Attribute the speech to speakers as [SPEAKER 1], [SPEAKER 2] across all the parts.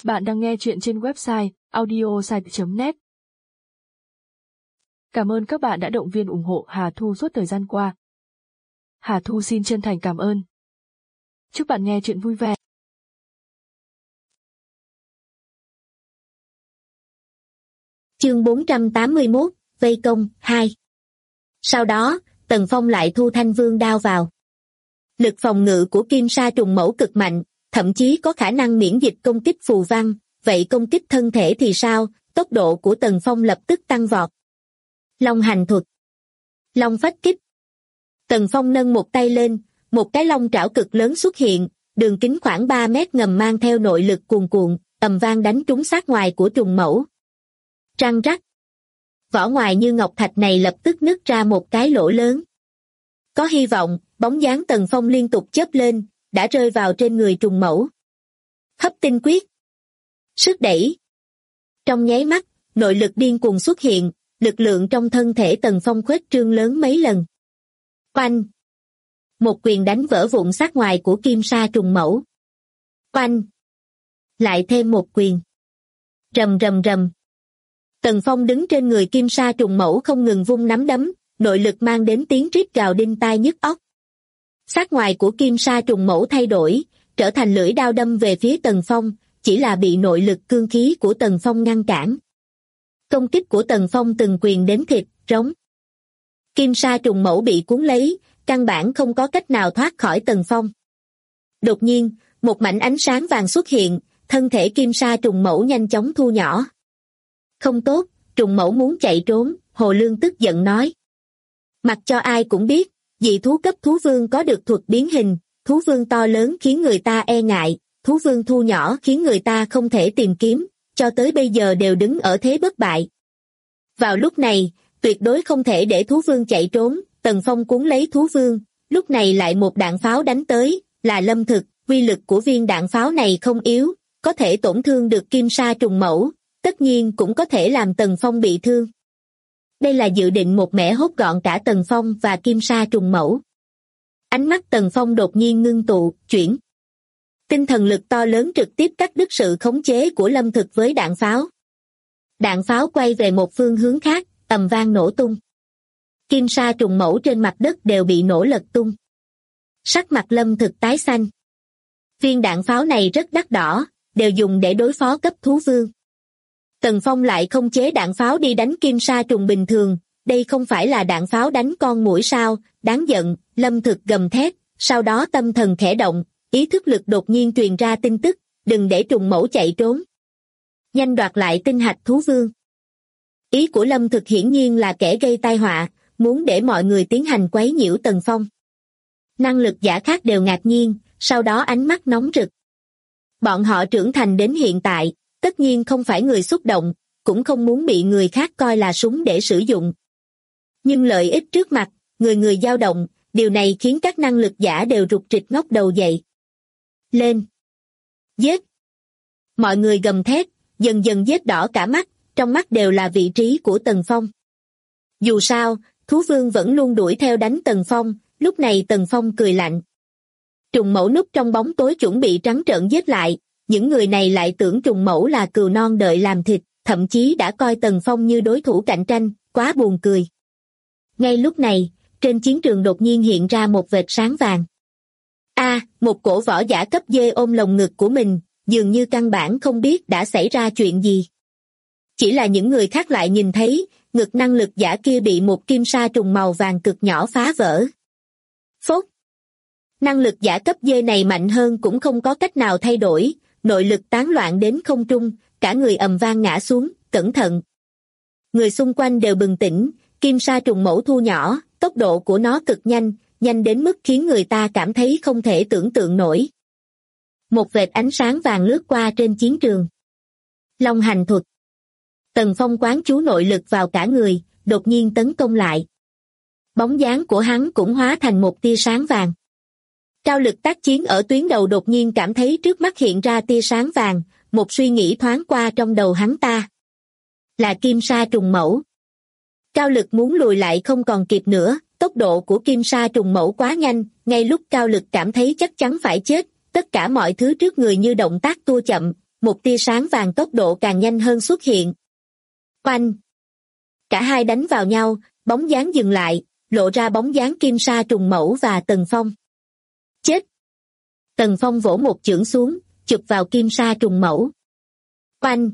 [SPEAKER 1] Bạn đang nghe chuyện trên website audiosite.net. Cảm ơn các bạn đã động viên ủng hộ Hà Thu suốt thời gian qua. Hà Thu xin chân thành cảm ơn. Chúc bạn nghe chuyện vui vẻ.
[SPEAKER 2] Chương 481, Vây công 2. Sau đó, Tần Phong lại thu Thanh Vương đao vào. Lực phòng ngự của Kim Sa trùng mẫu cực mạnh, thậm chí có khả năng miễn dịch công kích phù văn, vậy công kích thân thể thì sao? Tốc độ của Tần Phong lập tức tăng vọt. Long hành thuật, long phách kích. Tần Phong nâng một tay lên, một cái long trảo cực lớn xuất hiện, đường kính khoảng 3 mét ngầm mang theo nội lực cuồn cuộn, ầm vang đánh trúng sát ngoài của trùng mẫu. Răng rắc. Vỏ ngoài như ngọc thạch này lập tức nứt ra một cái lỗ lớn. Có hy vọng, bóng dáng Tần Phong liên tục chớp lên, đã rơi vào trên người trùng mẫu. Hấp tinh quyết. Sức đẩy. Trong nháy mắt, nội lực điên cuồng xuất hiện, lực lượng trong thân thể Tần Phong khuếch trương lớn mấy lần. Oanh. Một quyền đánh vỡ vụn sát ngoài của Kim Sa trùng mẫu. Oanh. Lại thêm một quyền. Rầm rầm rầm. Tần Phong đứng trên người Kim Sa trùng mẫu không ngừng vung nắm đấm, nội lực mang đến tiếng rít gào đinh tai nhức óc. Sát ngoài của Kim Sa trùng mẫu thay đổi, trở thành lưỡi đao đâm về phía Tần Phong, chỉ là bị nội lực cương khí của Tần Phong ngăn cản. Công kích của Tần Phong từng quyền đến thịt, rống. Kim Sa trùng mẫu bị cuốn lấy, căn bản không có cách nào thoát khỏi Tần Phong. Đột nhiên, một mảnh ánh sáng vàng xuất hiện, thân thể Kim Sa trùng mẫu nhanh chóng thu nhỏ. Không tốt, trùng mẫu muốn chạy trốn, Hồ Lương tức giận nói. Mặc cho ai cũng biết, dị thú cấp thú vương có được thuật biến hình, thú vương to lớn khiến người ta e ngại, thú vương thu nhỏ khiến người ta không thể tìm kiếm, cho tới bây giờ đều đứng ở thế bất bại. Vào lúc này, tuyệt đối không thể để thú vương chạy trốn, Tần Phong cuốn lấy thú vương, lúc này lại một đạn pháo đánh tới, là lâm thực, uy lực của viên đạn pháo này không yếu, có thể tổn thương được Kim Sa trùng mẫu, tất nhiên cũng có thể làm Tần Phong bị thương. Đây là dự định một mẻ hốt gọn cả Tần Phong và Kim Sa trùng mẫu. Ánh mắt Tần Phong đột nhiên ngưng tụ, chuyển. Tinh thần lực to lớn trực tiếp cắt đứt sự khống chế của lâm thực với đạn pháo. Đạn pháo quay về một phương hướng khác, ầm vang nổ tung. Kim Sa trùng mẫu trên mặt đất đều bị nổ lật tung. Sắc mặt lâm thực tái xanh. Viên đạn pháo này rất đắt đỏ, đều dùng để đối phó cấp thú vương. Tần Phong lại không chế đạn pháo đi đánh Kim Sa trùng bình thường, đây không phải là đạn pháo đánh con muỗi sao, đáng giận, lâm thực gầm thét, sau đó tâm thần khẽ động, ý thức lực đột nhiên truyền ra tin tức, đừng để trùng mẫu chạy trốn. Nhanh đoạt lại tinh hạch thú vương. Ý của lâm thực hiển nhiên là kẻ gây tai họa, muốn để mọi người tiến hành quấy nhiễu Tần Phong. Năng lực giả khác đều ngạc nhiên, sau đó ánh mắt nóng rực. Bọn họ trưởng thành đến hiện tại, tất nhiên không phải người xúc động, cũng không muốn bị người khác coi là súng để sử dụng. Nhưng lợi ích trước mặt, người người dao động, điều này khiến các năng lực giả đều rụt rịch ngóc đầu dậy. Lên! Giết! Mọi người gầm thét, dần dần giết đỏ cả mắt, trong mắt đều là vị trí của Tần Phong. Dù sao, thú vương vẫn luôn đuổi theo đánh Tần Phong, lúc này Tần Phong cười lạnh. Trùng mẫu núp trong bóng tối chuẩn bị trắng trợn giết lại, những người này lại tưởng trùng mẫu là cừu non đợi làm thịt, thậm chí đã coi Tần Phong như đối thủ cạnh tranh, quá buồn cười. Ngay lúc này, trên chiến trường đột nhiên hiện ra một vệt sáng vàng. Một cổ võ giả cấp D ôm lồng ngực của mình, dường như căn bản không biết đã xảy ra chuyện gì. Chỉ là những người khác lại nhìn thấy, ngực năng lực giả kia bị một kim sa trùng màu vàng cực nhỏ phá vỡ. Phốt! Năng lực giả cấp D này mạnh hơn cũng không có cách nào thay đổi, nội lực tán loạn đến không trung, cả người ầm vang ngã xuống, cẩn thận. Người xung quanh đều bừng tỉnh, kim sa trùng mẫu thu nhỏ, tốc độ của nó cực nhanh, nhanh đến mức khiến người ta cảm thấy không thể tưởng tượng nổi. Một vệt ánh sáng vàng lướt qua trên chiến trường. Long hành thuật. Tần Phong quán chú nội lực vào cả người, đột nhiên tấn công lại. Bóng dáng của hắn cũng hóa thành một tia sáng vàng. Cao lực tác chiến ở tuyến đầu đột nhiên cảm thấy trước mắt hiện ra tia sáng vàng, một suy nghĩ thoáng qua trong đầu hắn ta. Là kim sa trùng mẫu. Cao lực muốn lùi lại không còn kịp nữa, tốc độ của kim sa trùng mẫu quá nhanh, ngay lúc Cao lực cảm thấy chắc chắn phải chết, tất cả mọi thứ trước người như động tác tua chậm, một tia sáng vàng tốc độ càng nhanh hơn xuất hiện. Oanh! Cả hai đánh vào nhau, bóng dáng dừng lại, lộ ra bóng dáng Kim Sa Trùng Mẫu và Tần Phong. Chết! Tần Phong vỗ một chưởng xuống, chụp vào Kim Sa Trùng Mẫu. Oanh!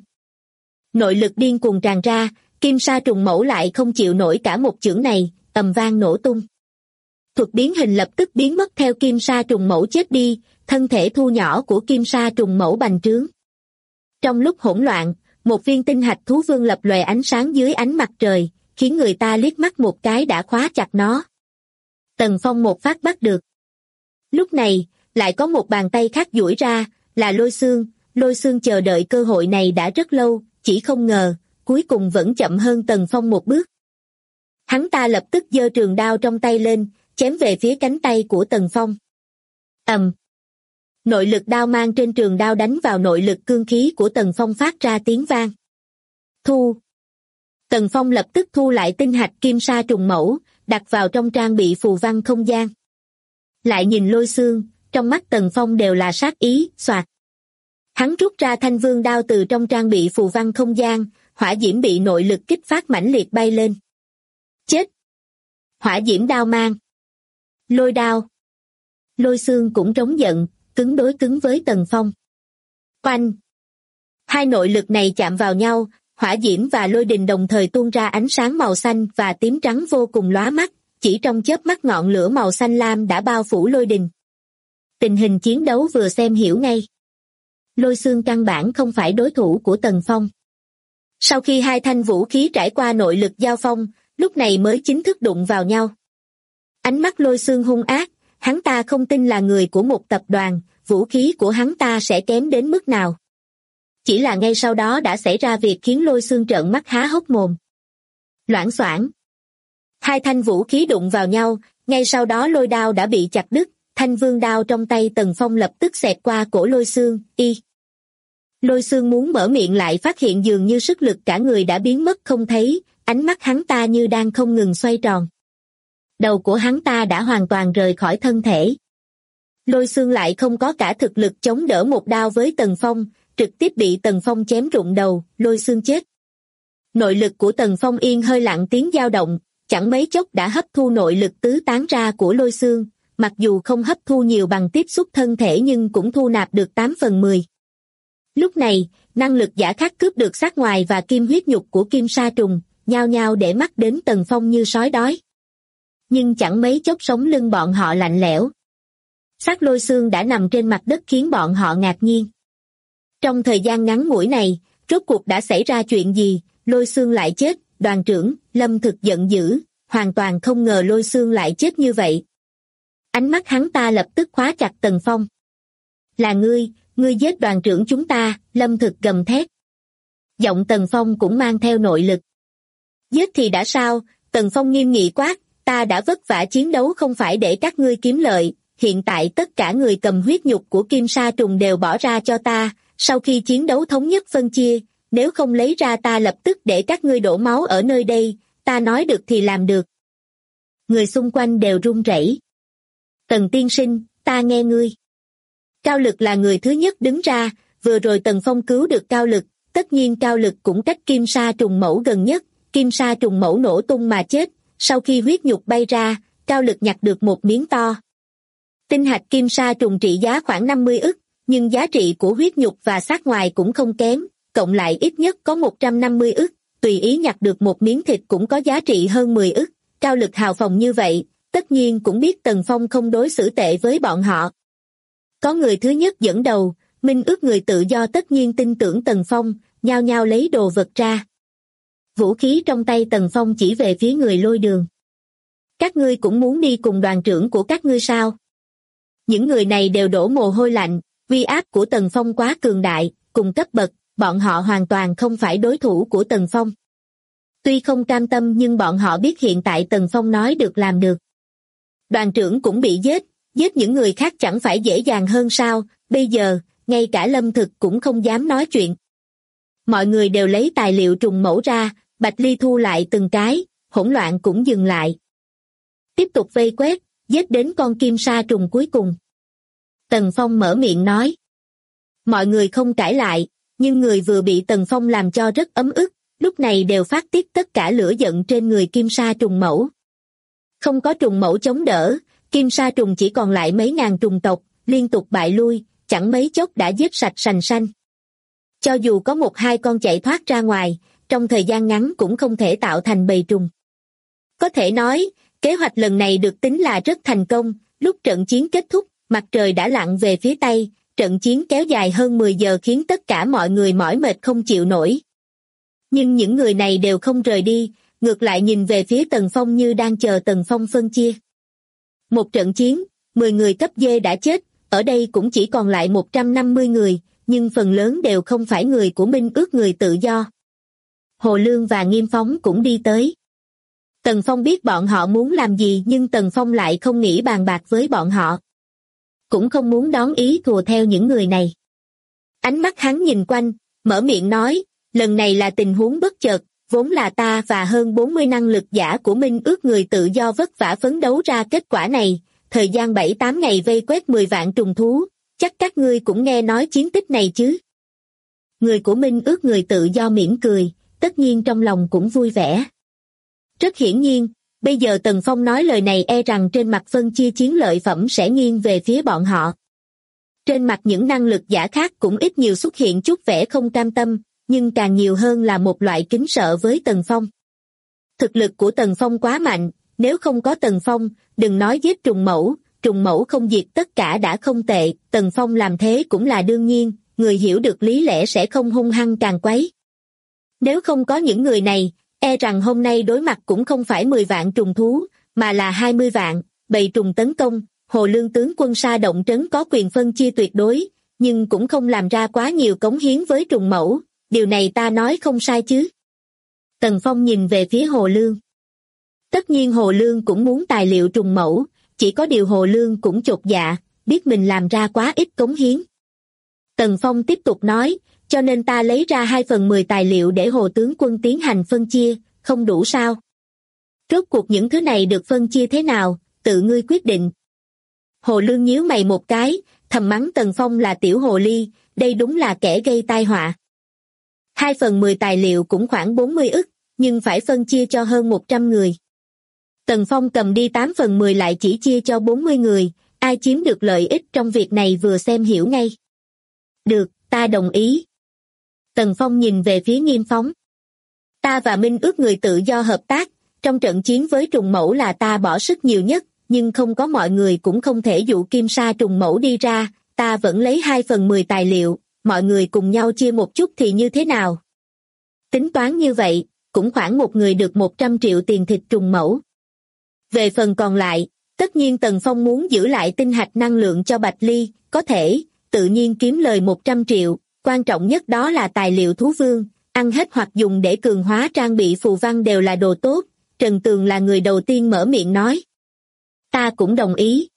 [SPEAKER 2] Nội lực điên cuồng tràn ra, Kim Sa Trùng Mẫu lại không chịu nổi cả một chưởng này, ầm vang nổ tung. Thuật biến hình lập tức biến mất theo Kim Sa Trùng Mẫu chết đi, thân thể thu nhỏ của Kim Sa Trùng Mẫu bành trướng. Trong lúc hỗn loạn, một viên tinh hạch thú vương lập lòe ánh sáng dưới ánh mặt trời, khiến người ta liếc mắt một cái đã khóa chặt nó. Tần Phong một phát bắt được. Lúc này, lại có một bàn tay khác duỗi ra, là Lôi Xương chờ đợi cơ hội này đã rất lâu, chỉ không ngờ, cuối cùng vẫn chậm hơn Tần Phong một bước. Hắn ta lập tức giơ trường đao trong tay lên, chém về phía cánh tay của Tần Phong. Ầm! Nội lực đao mang trên trường đao đánh vào nội lực cương khí của Tần Phong phát ra tiếng vang. Thu! Tần Phong lập tức thu lại tinh hạch Kim Sa Trùng Mẫu, đặt vào trong trang bị phù văn không gian. Lại nhìn Lôi Xương, trong mắt Tần Phong đều là sát ý, xoạt. Hắn rút ra thanh vương đao từ trong trang bị phù văn không gian, hỏa diễm bị nội lực kích phát mãnh liệt bay lên. Chết! Hỏa diễm đao mang. Lôi đao. Lôi Xương cũng trống giận, cứng đối cứng với Tần Phong. Oanh! Hai nội lực này chạm vào nhau, hỏa diễm và lôi đình đồng thời tuôn ra ánh sáng màu xanh và tím trắng vô cùng lóa mắt, chỉ trong chớp mắt ngọn lửa màu xanh lam đã bao phủ lôi đình. Tình hình chiến đấu vừa xem hiểu ngay. Lôi Xương căn bản không phải đối thủ của Tần Phong. Sau khi hai thanh vũ khí trải qua nội lực giao phong, lúc này mới chính thức đụng vào nhau. Ánh mắt Lôi Xương hung ác, hắn ta không tin là người của một tập đoàn, vũ khí của hắn ta sẽ kém đến mức nào. Chỉ là ngay sau đó đã xảy ra việc khiến Lôi Xương trợn mắt há hốc mồm. Loảng xoảng. Hai thanh vũ khí đụng vào nhau, ngay sau đó lôi đao đã bị chặt đứt, thanh vương đao trong tay Tần Phong lập tức xẹt qua cổ Lôi Xương, Lôi Xương muốn mở miệng lại phát hiện dường như sức lực cả người đã biến mất không thấy, ánh mắt hắn ta như đang không ngừng xoay tròn. Đầu của hắn ta đã hoàn toàn rời khỏi thân thể. Lôi Xương lại không có cả thực lực chống đỡ một đao với Tần Phong, trực tiếp bị Tần Phong chém rụng đầu, Lôi Xương chết. Nội lực của Tần Phong yên hơi lặng tiếng dao động, chẳng mấy chốc đã hấp thu nội lực tứ tán ra của Lôi Xương, mặc dù không hấp thu nhiều bằng tiếp xúc thân thể nhưng cũng thu nạp được 8/10. Lúc này, năng lực giả khắc cướp được xác ngoài và kim huyết nhục của Kim Sa Trùng, nhao nhao để mắt đến Tần Phong như sói đói. Nhưng chẳng mấy chốc sống lưng bọn họ lạnh lẽo. Xác Lôi Xương đã nằm trên mặt đất khiến bọn họ ngạc nhiên. Trong thời gian ngắn ngủi này, rốt cuộc đã xảy ra chuyện gì, Lôi Xương lại chết, đoàn trưởng, Lâm Thực giận dữ, hoàn toàn không ngờ Lôi Xương lại chết như vậy. Ánh mắt hắn ta lập tức khóa chặt Tần Phong. Là ngươi giết đoàn trưởng chúng ta, Lâm Thực gầm thét. Giọng Tần Phong cũng mang theo nội lực. Giết thì đã sao, Tần Phong nghiêm nghị quát, ta đã vất vả chiến đấu không phải để các ngươi kiếm lợi, hiện tại tất cả người cầm huyết nhục của Kim Sa Trùng đều bỏ ra cho ta, sau khi chiến đấu thống nhất phân chia, nếu không lấy ra ta lập tức để các ngươi đổ máu ở nơi đây, ta nói được thì làm được. Người xung quanh đều run rẩy. Tần tiên sinh, ta nghe ngươi. Cao Lực là người thứ nhất đứng ra, vừa rồi Tần Phong cứu được Cao Lực, tất nhiên Cao Lực cũng cách Kim Sa Trùng Mẫu gần nhất, Kim Sa Trùng Mẫu nổ tung mà chết, sau khi huyết nhục bay ra, Cao Lực nhặt được một miếng to. Tinh hạch Kim Sa Trùng trị giá khoảng 50 ức, nhưng giá trị của huyết nhục và xác ngoài cũng không kém, cộng lại ít nhất có 150 ức, tùy ý nhặt được một miếng thịt cũng có giá trị hơn 10 ức, Cao Lực hào phóng như vậy, tất nhiên cũng biết Tần Phong không đối xử tệ với bọn họ. Có người thứ nhất dẫn đầu, minh ước người tự do tất nhiên tin tưởng Tần Phong, nhao nhao lấy đồ vật ra. Vũ khí trong tay Tần Phong chỉ về phía người Lôi Đường. Các ngươi cũng muốn đi cùng đoàn trưởng của các ngươi sao? Những người này đều đổ mồ hôi lạnh, uy áp của Tần Phong quá cường đại, cùng cấp bậc, bọn họ hoàn toàn không phải đối thủ của Tần Phong. Tuy không cam tâm nhưng bọn họ biết hiện tại Tần Phong nói được làm được. Đoàn trưởng cũng bị giết những người khác chẳng phải dễ dàng hơn sao, bây giờ, ngay cả Lâm Thực cũng không dám nói chuyện. Mọi người đều lấy tài liệu trùng mẫu ra, Bạch Ly thu lại từng cái, hỗn loạn cũng dừng lại. Tiếp tục vây quét, giết đến con Kim Sa Trùng cuối cùng. Tần Phong mở miệng nói. Mọi người không cãi lại, nhưng người vừa bị Tần Phong làm cho rất ấm ức, lúc này đều phát tiết tất cả lửa giận trên người Kim Sa trùng mẫu. Không có trùng mẫu chống đỡ, Kim Sa trùng chỉ còn lại mấy ngàn trùng tộc, liên tục bại lui, chẳng mấy chốc đã giết sạch sành sanh. Cho dù có một hai con chạy thoát ra ngoài, trong thời gian ngắn cũng không thể tạo thành bầy trùng. Có thể nói, kế hoạch lần này được tính là rất thành công, lúc trận chiến kết thúc, mặt trời đã lặn về phía Tây, trận chiến kéo dài hơn 10 giờ khiến tất cả mọi người mỏi mệt không chịu nổi. Nhưng những người này đều không rời đi, ngược lại nhìn về phía Tần Phong như đang chờ Tần Phong phân chia. Một trận chiến, 10 người cấp D đã chết, ở đây cũng chỉ còn lại 150 người, nhưng phần lớn đều không phải người của Minh ước người tự do. Hồ Lương và Nghiêm Phóng cũng đi tới. Tần Phong biết bọn họ muốn làm gì nhưng Tần Phong lại không nghĩ bàn bạc với bọn họ. Cũng không muốn đón ý thùa theo những người này. Ánh mắt hắn nhìn quanh, mở miệng nói, lần này là tình huống bất chợt, vốn là ta và hơn 40 năng lực giả của Minh ước người tự do vất vả phấn đấu ra kết quả này, thời gian 7-8 ngày vây quét 10 vạn trùng thú, chắc các ngươi cũng nghe nói chiến tích này chứ. Người của Minh ước người tự do mỉm cười, tất nhiên trong lòng cũng vui vẻ. Rất hiển nhiên, bây giờ Tần Phong nói lời này e rằng trên mặt phân chia chiến lợi phẩm sẽ nghiêng về phía bọn họ. Trên mặt những năng lực giả khác cũng ít nhiều xuất hiện chút vẻ không cam tâm, nhưng càng nhiều hơn là một loại kính sợ với Tần Phong. Thực lực của Tần Phong quá mạnh, nếu không có Tần Phong, đừng nói giết trùng mẫu không diệt tất cả đã không tệ, Tần Phong làm thế cũng là đương nhiên, người hiểu được lý lẽ sẽ không hung hăng càng quấy. Nếu không có những người này, e rằng hôm nay đối mặt cũng không phải 10 vạn trùng thú, mà là 20 vạn, bầy trùng tấn công, Hồ Lương tướng quân Sa Động Trấn có quyền phân chia tuyệt đối, nhưng cũng không làm ra quá nhiều cống hiến với trùng mẫu, điều này ta nói không sai chứ. Tần Phong nhìn về phía Hồ Lương. Tất nhiên Hồ Lương cũng muốn tài liệu trùng mẫu, chỉ có điều Hồ Lương cũng chột dạ, biết mình làm ra quá ít cống hiến. Tần Phong tiếp tục nói, cho nên ta lấy ra 2/10 tài liệu để Hồ tướng quân tiến hành phân chia, không đủ sao? Rốt cuộc những thứ này được phân chia thế nào, tự ngươi quyết định. Hồ Lương nhíu mày một cái, thầm mắng Tần Phong là tiểu hồ ly, đây đúng là kẻ gây tai họa. 2/10 tài liệu cũng khoảng 40 ức, nhưng phải phân chia cho hơn 100 người. Tần Phong cầm đi 8/10 lại chỉ chia cho 40 người, ai chiếm được lợi ích trong việc này vừa xem hiểu ngay. Được, ta đồng ý. Tần Phong nhìn về phía Nghiêm Phóng. Ta và Minh ước người tự do hợp tác, trong trận chiến với trùng mẫu là ta bỏ sức nhiều nhất, nhưng không có mọi người cũng không thể dụ Kim Sa trùng mẫu đi ra, ta vẫn lấy 2/10 tài liệu, mọi người cùng nhau chia một chút thì như thế nào? Tính toán như vậy, cũng khoảng một người được 100 triệu tiền thịt trùng mẫu. Về phần còn lại, tất nhiên Tần Phong muốn giữ lại tinh hạch năng lượng cho Bạch Ly, có thể, tự nhiên kiếm lời 100 triệu, quan trọng nhất đó là tài liệu thú vương, ăn hết hoặc dùng để cường hóa trang bị phù văn đều là đồ tốt, Trần Tường là người đầu tiên mở miệng nói. Ta cũng đồng ý.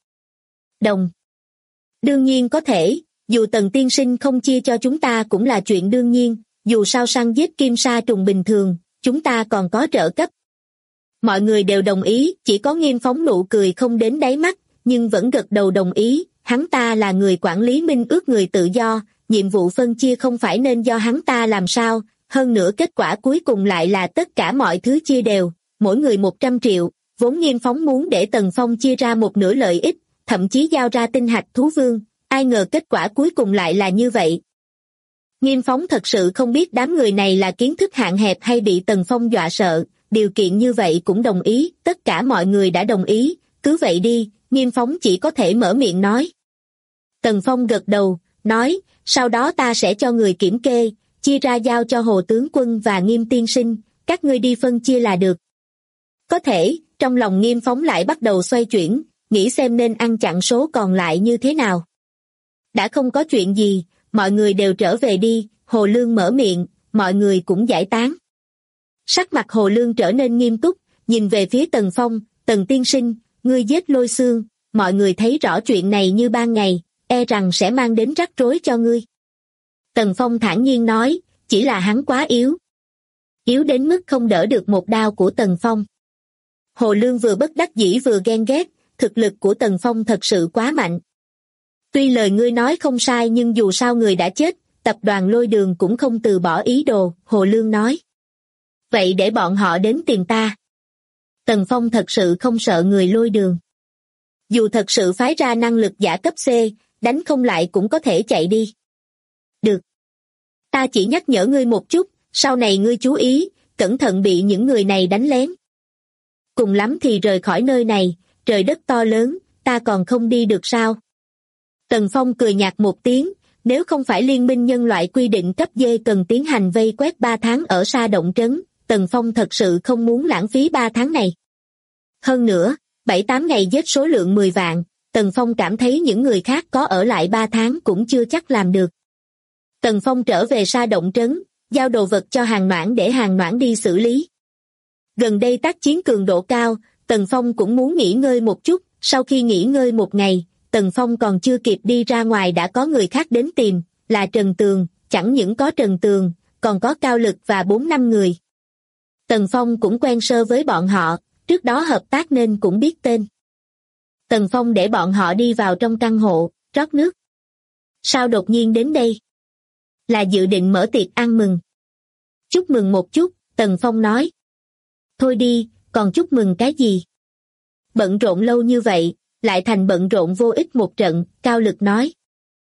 [SPEAKER 2] Đương nhiên có thể, dù Tần tiên sinh không chia cho chúng ta cũng là chuyện đương nhiên, dù sao săn giết Kim Sa trùng bình thường, chúng ta còn có trợ cấp. Mọi người đều đồng ý, chỉ có Nghiêm Phóng nụ cười không đến đáy mắt, nhưng vẫn gật đầu đồng ý, hắn ta là người quản lý Minh ước người tự do, nhiệm vụ phân chia không phải nên do hắn ta làm sao, hơn nữa kết quả cuối cùng lại là tất cả mọi thứ chia đều, mỗi người 100 triệu, vốn Nghiêm Phóng muốn để Tần Phong chia ra một nửa lợi ích, thậm chí giao ra tinh hạch thú vương, ai ngờ kết quả cuối cùng lại là như vậy. Nghiêm Phóng thật sự không biết đám người này là kiến thức hạn hẹp hay bị Tần Phong dọa sợ, điều kiện như vậy cũng đồng ý, tất cả mọi người đã đồng ý, cứ vậy đi, Nghiêm Phóng chỉ có thể mở miệng nói. Tần Phong gật đầu, nói, sau đó ta sẽ cho người kiểm kê, chia ra giao cho Hồ tướng quân và Nghiêm tiên sinh, các ngươi đi phân chia là được. Có thể, trong lòng Nghiêm Phóng lại bắt đầu xoay chuyển, nghĩ xem nên ăn chặn số còn lại như thế nào. Đã không có chuyện gì, mọi người đều trở về đi, Hồ Lương mở miệng, mọi người cũng giải tán. Sắc mặt Hồ Lương trở nên nghiêm túc, nhìn về phía Tần Phong, Tần tiên sinh, ngươi giết Lôi Xương, mọi người thấy rõ chuyện này như ban ngày, e rằng sẽ mang đến rắc rối cho ngươi. Tần Phong thản nhiên nói, chỉ là hắn quá yếu. Yếu đến mức không đỡ được một đao của Tần Phong. Hồ Lương vừa bất đắc dĩ vừa ghen ghét, thực lực của Tần Phong thật sự quá mạnh. Tuy lời ngươi nói không sai nhưng dù sao người đã chết, tập đoàn Lôi Đường cũng không từ bỏ ý đồ, Hồ Lương nói. Vậy để bọn họ đến tìm ta. Tần Phong thật sự không sợ người Lôi Đường. Dù thật sự phái ra năng lực giả cấp C, đánh không lại cũng có thể chạy đi. Được. Ta chỉ nhắc nhở ngươi một chút, sau này ngươi chú ý, cẩn thận bị những người này đánh lén. Cùng lắm thì rời khỏi nơi này, trời đất to lớn, ta còn không đi được sao? Tần Phong cười nhạt một tiếng, nếu không phải liên minh nhân loại quy định cấp D cần tiến hành vây quét 3 tháng ở Sa Động Trấn, Tần Phong thật sự không muốn lãng phí 3 tháng này. Hơn nữa, 7-8 ngày giết số lượng 10 vạn, Tần Phong cảm thấy những người khác có ở lại 3 tháng cũng chưa chắc làm được. Tần Phong trở về Sa Động Trấn, giao đồ vật cho Hàn Noãn để Hàn Noãn đi xử lý. Gần đây tác chiến cường độ cao, Tần Phong cũng muốn nghỉ ngơi một chút, sau khi nghỉ ngơi một ngày, Tần Phong còn chưa kịp đi ra ngoài đã có người khác đến tìm, là Trần Tường, chẳng những có Trần Tường, còn có Cao Lực và 4-5 người. Tần Phong cũng quen sơ với bọn họ, trước đó hợp tác nên cũng biết tên. Tần Phong để bọn họ đi vào trong căn hộ, rót nước. Sao đột nhiên đến đây? Là dự định mở tiệc ăn mừng. Chúc mừng một chút, Tần Phong nói. Thôi đi, còn chúc mừng cái gì? Bận rộn lâu như vậy, lại thành bận rộn vô ích một trận, Cao Lực nói.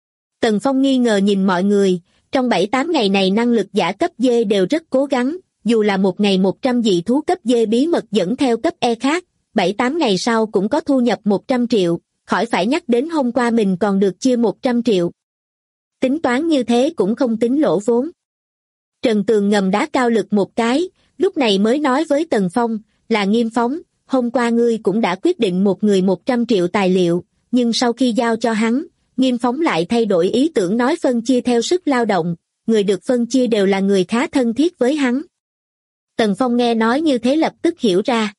[SPEAKER 2] Tần Phong nghi ngờ nhìn mọi người, trong 7-8 ngày này năng lực giả cấp D đều rất cố gắng, dù là một ngày 100 dị thú cấp D bí mật dẫn theo cấp E khác, 7-8 ngày sau cũng có thu nhập 100 triệu, khỏi phải nhắc đến hôm qua mình còn được chia 100 triệu. Tính toán như thế cũng không tính lỗ vốn. Trần Tường ngầm đá Cao Lực một cái, lúc này mới nói với Tần Phong, là Nghiêm Phóng, hôm qua ngươi cũng đã quyết định một người 100 triệu tài liệu, nhưng sau khi giao cho hắn, Nghiêm Phóng lại thay đổi ý tưởng nói phân chia theo sức lao động, người được phân chia đều là người khá thân thiết với hắn. Tần Phong nghe nói như thế lập tức hiểu ra.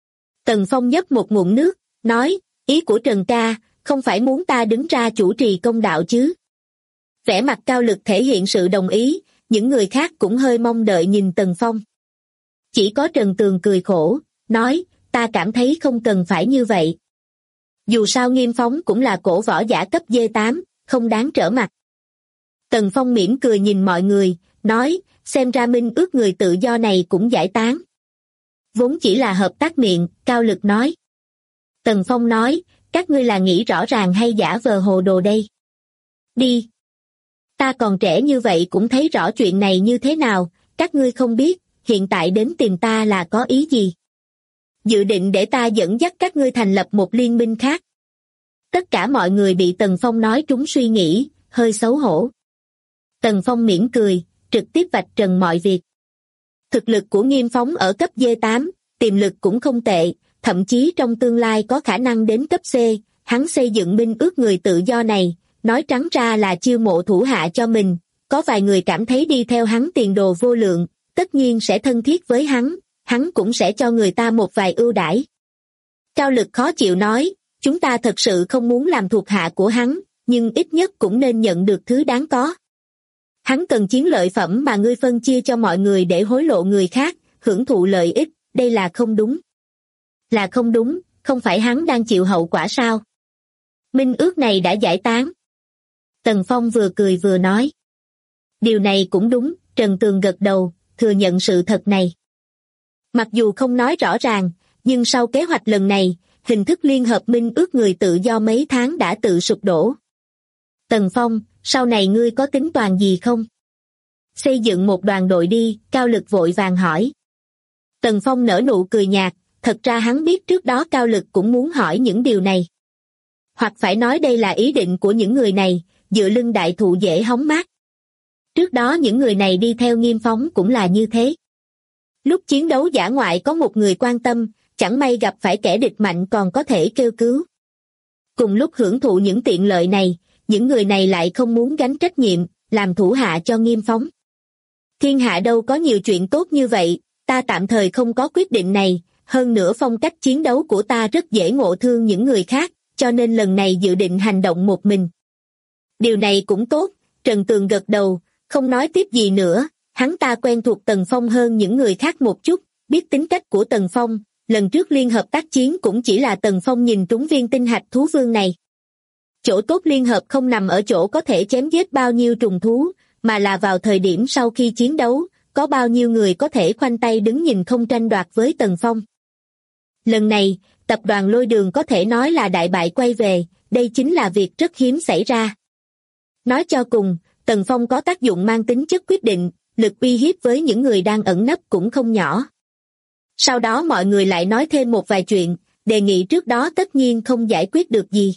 [SPEAKER 2] Tần Phong nhấp một ngụm nước, nói, ý của Trần ca, không phải muốn ta đứng ra chủ trì công đạo chứ. Vẻ mặt Cao Lực thể hiện sự đồng ý, những người khác cũng hơi mong đợi nhìn Tần Phong. Chỉ có Trần Tường cười khổ, nói, ta cảm thấy không cần phải như vậy. Dù sao Nghiêm Phóng cũng là cổ võ giả cấp D8, không đáng trở mặt. Tần Phong mỉm cười nhìn mọi người, nói, xem ra minh ước người tự do này cũng giải tán. Vốn chỉ là hợp tác miệng, Cao Lực nói. Tần Phong nói, các ngươi là nghĩ rõ ràng hay giả vờ hồ đồ đây? Đi. Ta còn trẻ như vậy cũng thấy rõ chuyện này như thế nào, các ngươi không biết, hiện tại đến tìm ta là có ý gì? Dự định để ta dẫn dắt các ngươi thành lập một liên minh khác. Tất cả mọi người bị Tần Phong nói trúng suy nghĩ, hơi xấu hổ. Tần Phong mỉm cười, trực tiếp vạch trần mọi việc. Thực lực của Nghiêm Phóng ở cấp D8, tiềm lực cũng không tệ, thậm chí trong tương lai có khả năng đến cấp C, hắn xây dựng minh ước người tự do này, nói trắng ra là chiêu mộ thủ hạ cho mình, có vài người cảm thấy đi theo hắn tiền đồ vô lượng, tất nhiên sẽ thân thiết với hắn cũng sẽ cho người ta một vài ưu đãi. Cao Lực khó chịu nói, chúng ta thật sự không muốn làm thuộc hạ của hắn, nhưng ít nhất cũng nên nhận được thứ đáng có. Hắn cần chiến lợi phẩm mà ngươi phân chia cho mọi người để hối lộ người khác, hưởng thụ lợi ích, đây là không đúng. Là không đúng, không phải hắn đang chịu hậu quả sao? Minh ước này đã giải tán. Tần Phong vừa cười vừa nói. Điều này cũng đúng, Trần Tường gật đầu, thừa nhận sự thật này. Mặc dù không nói rõ ràng, nhưng sau kế hoạch lần này, hình thức liên hợp minh ước người tự do mấy tháng đã tự sụp đổ. Tần Phong, sau này ngươi có tính toán gì không? Xây dựng một đoàn đội đi, Cao Lực vội vàng hỏi. Tần Phong nở nụ cười nhạt, thật ra hắn biết trước đó Cao Lực cũng muốn hỏi những điều này. Hoặc phải nói đây là ý định của những người này, dựa lưng đại thụ dễ hóng mát. Trước đó những người này đi theo Nghiêm Phóng cũng là như thế. Lúc chiến đấu dã ngoại có một người quan tâm, chẳng may gặp phải kẻ địch mạnh còn có thể kêu cứu. Cùng lúc hưởng thụ những tiện lợi này, những người này lại không muốn gánh trách nhiệm, làm thủ hạ cho Nghiêm Phóng. Thiên hạ đâu có nhiều chuyện tốt như vậy, ta tạm thời không có quyết định này, hơn nữa phong cách chiến đấu của ta rất dễ ngộ thương những người khác, cho nên lần này dự định hành động một mình. Điều này cũng tốt, Trần Tường gật đầu, không nói tiếp gì nữa, hắn ta quen thuộc Tần Phong hơn những người khác một chút, biết tính cách của Tần Phong, lần trước liên hợp tác chiến cũng chỉ là Tần Phong nhìn trúng viên tinh hạch thú vương này. Chỗ tốt liên hợp không nằm ở chỗ có thể chém giết bao nhiêu trùng thú, mà là vào thời điểm sau khi chiến đấu, có bao nhiêu người có thể khoanh tay đứng nhìn không tranh đoạt với Tần Phong. Lần này, tập đoàn Lôi Đường có thể nói là đại bại quay về, đây chính là việc rất hiếm xảy ra. Nói cho cùng, Tần Phong có tác dụng mang tính chất quyết định, lực uy hiếp với những người đang ẩn nấp cũng không nhỏ. Sau đó mọi người lại nói thêm một vài chuyện, đề nghị trước đó tất nhiên không giải quyết được gì.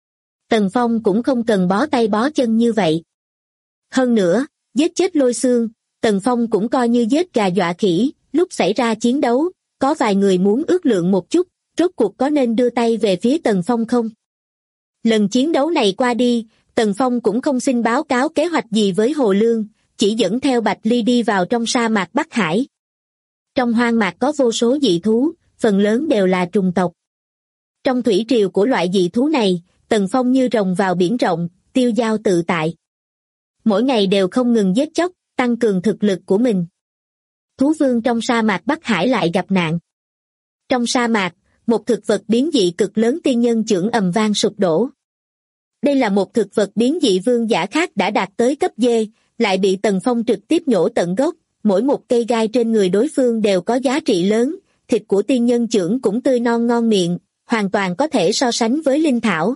[SPEAKER 2] Tần Phong cũng không cần bó tay bó chân như vậy. Hơn nữa, giết chết Lôi Xương, Tần Phong cũng coi như giết gà dọa khỉ, lúc xảy ra chiến đấu, có vài người muốn ước lượng một chút, rốt cuộc có nên đưa tay về phía Tần Phong không? Lần chiến đấu này qua đi, Tần Phong cũng không xin báo cáo kế hoạch gì với Hồ Lương, chỉ dẫn theo Bạch Ly đi vào trong sa mạc Bắc Hải. Trong hoang mạc có vô số dị thú, phần lớn đều là trùng tộc. Trong thủy triều của loại dị thú này, Tần Phong như rồng vào biển rộng, tiêu dao tự tại. Mỗi ngày đều không ngừng giết chóc, tăng cường thực lực của mình. Thú vương trong sa mạc Bắc Hải lại gặp nạn. Trong sa mạc, một thực vật biến dị cực lớn tiên nhân chưởng ầm vang sụp đổ. Đây là một thực vật biến dị vương giả khác đã đạt tới cấp D, lại bị Tần Phong trực tiếp nhổ tận gốc, mỗi một cây gai trên người đối phương đều có giá trị lớn, thịt của tiên nhân chưởng cũng tươi non ngon miệng, hoàn toàn có thể so sánh với linh thảo.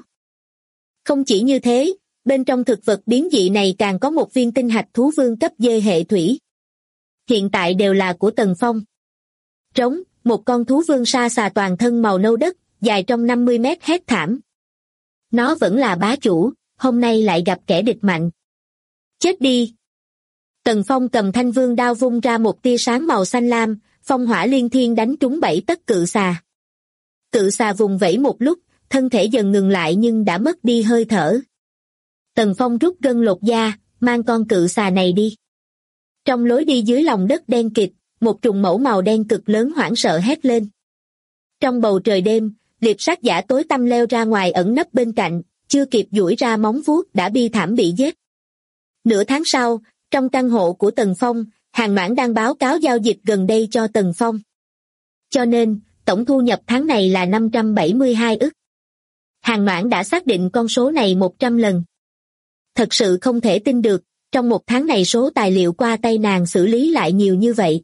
[SPEAKER 2] Không chỉ như thế, bên trong thực vật biến dị này càng có một viên tinh hạch thú vương cấp D hệ thủy. Hiện tại đều là của Tần Phong. Trống, một con thú vương sa xà toàn thân màu nâu đất, dài trong 50 mét hét thảm. Nó vẫn là bá chủ, hôm nay lại gặp kẻ địch mạnh. Chết đi! Tần Phong cầm thanh vương đao vung ra một tia sáng màu xanh lam, phong hỏa liên thiên đánh trúng 7 tấc cự xà. Cự xà vùng vẫy một lúc, thân thể dần ngừng lại nhưng đã mất đi hơi thở. Tần Phong rút gân lột da, mang con cự xà này đi. Trong lối đi dưới lòng đất đen kịt, một trùng mẫu màu đen cực lớn hoảng sợ hét lên. Trong bầu trời đêm, liệp sát giả tối tăm leo ra ngoài ẩn nấp bên cạnh, chưa kịp duỗi ra móng vuốt đã bi thảm bị giết. Nửa tháng sau, trong căn hộ của Tần Phong, Hàn Noãn đang báo cáo giao dịch gần đây cho Tần Phong. Cho nên, tổng thu nhập tháng này là 572 ức. Hàn Noãn đã xác định con số này 100 lần. Thật sự không thể tin được, trong một tháng này số tài liệu qua tay nàng xử lý lại nhiều như vậy.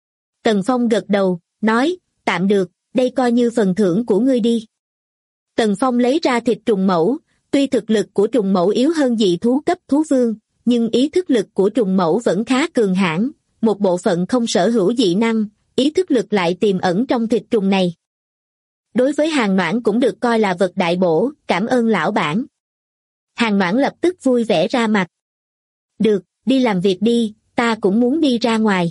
[SPEAKER 2] Tần Phong gật đầu, nói, tạm được, đây coi như phần thưởng của ngươi đi. Tần Phong lấy ra thịt trùng mẫu, tuy thực lực của trùng mẫu yếu hơn dị thú cấp thú vương, nhưng ý thức lực của trùng mẫu vẫn khá cường hãn, một bộ phận không sở hữu dị năng, ý thức lực lại tiềm ẩn trong thịt trùng này. Đối với Hàn Noãn cũng được coi là vật đại bổ, cảm ơn lão bản. Hàn Noãn lập tức vui vẻ ra mặt. Được, đi làm việc đi, ta cũng muốn đi ra ngoài.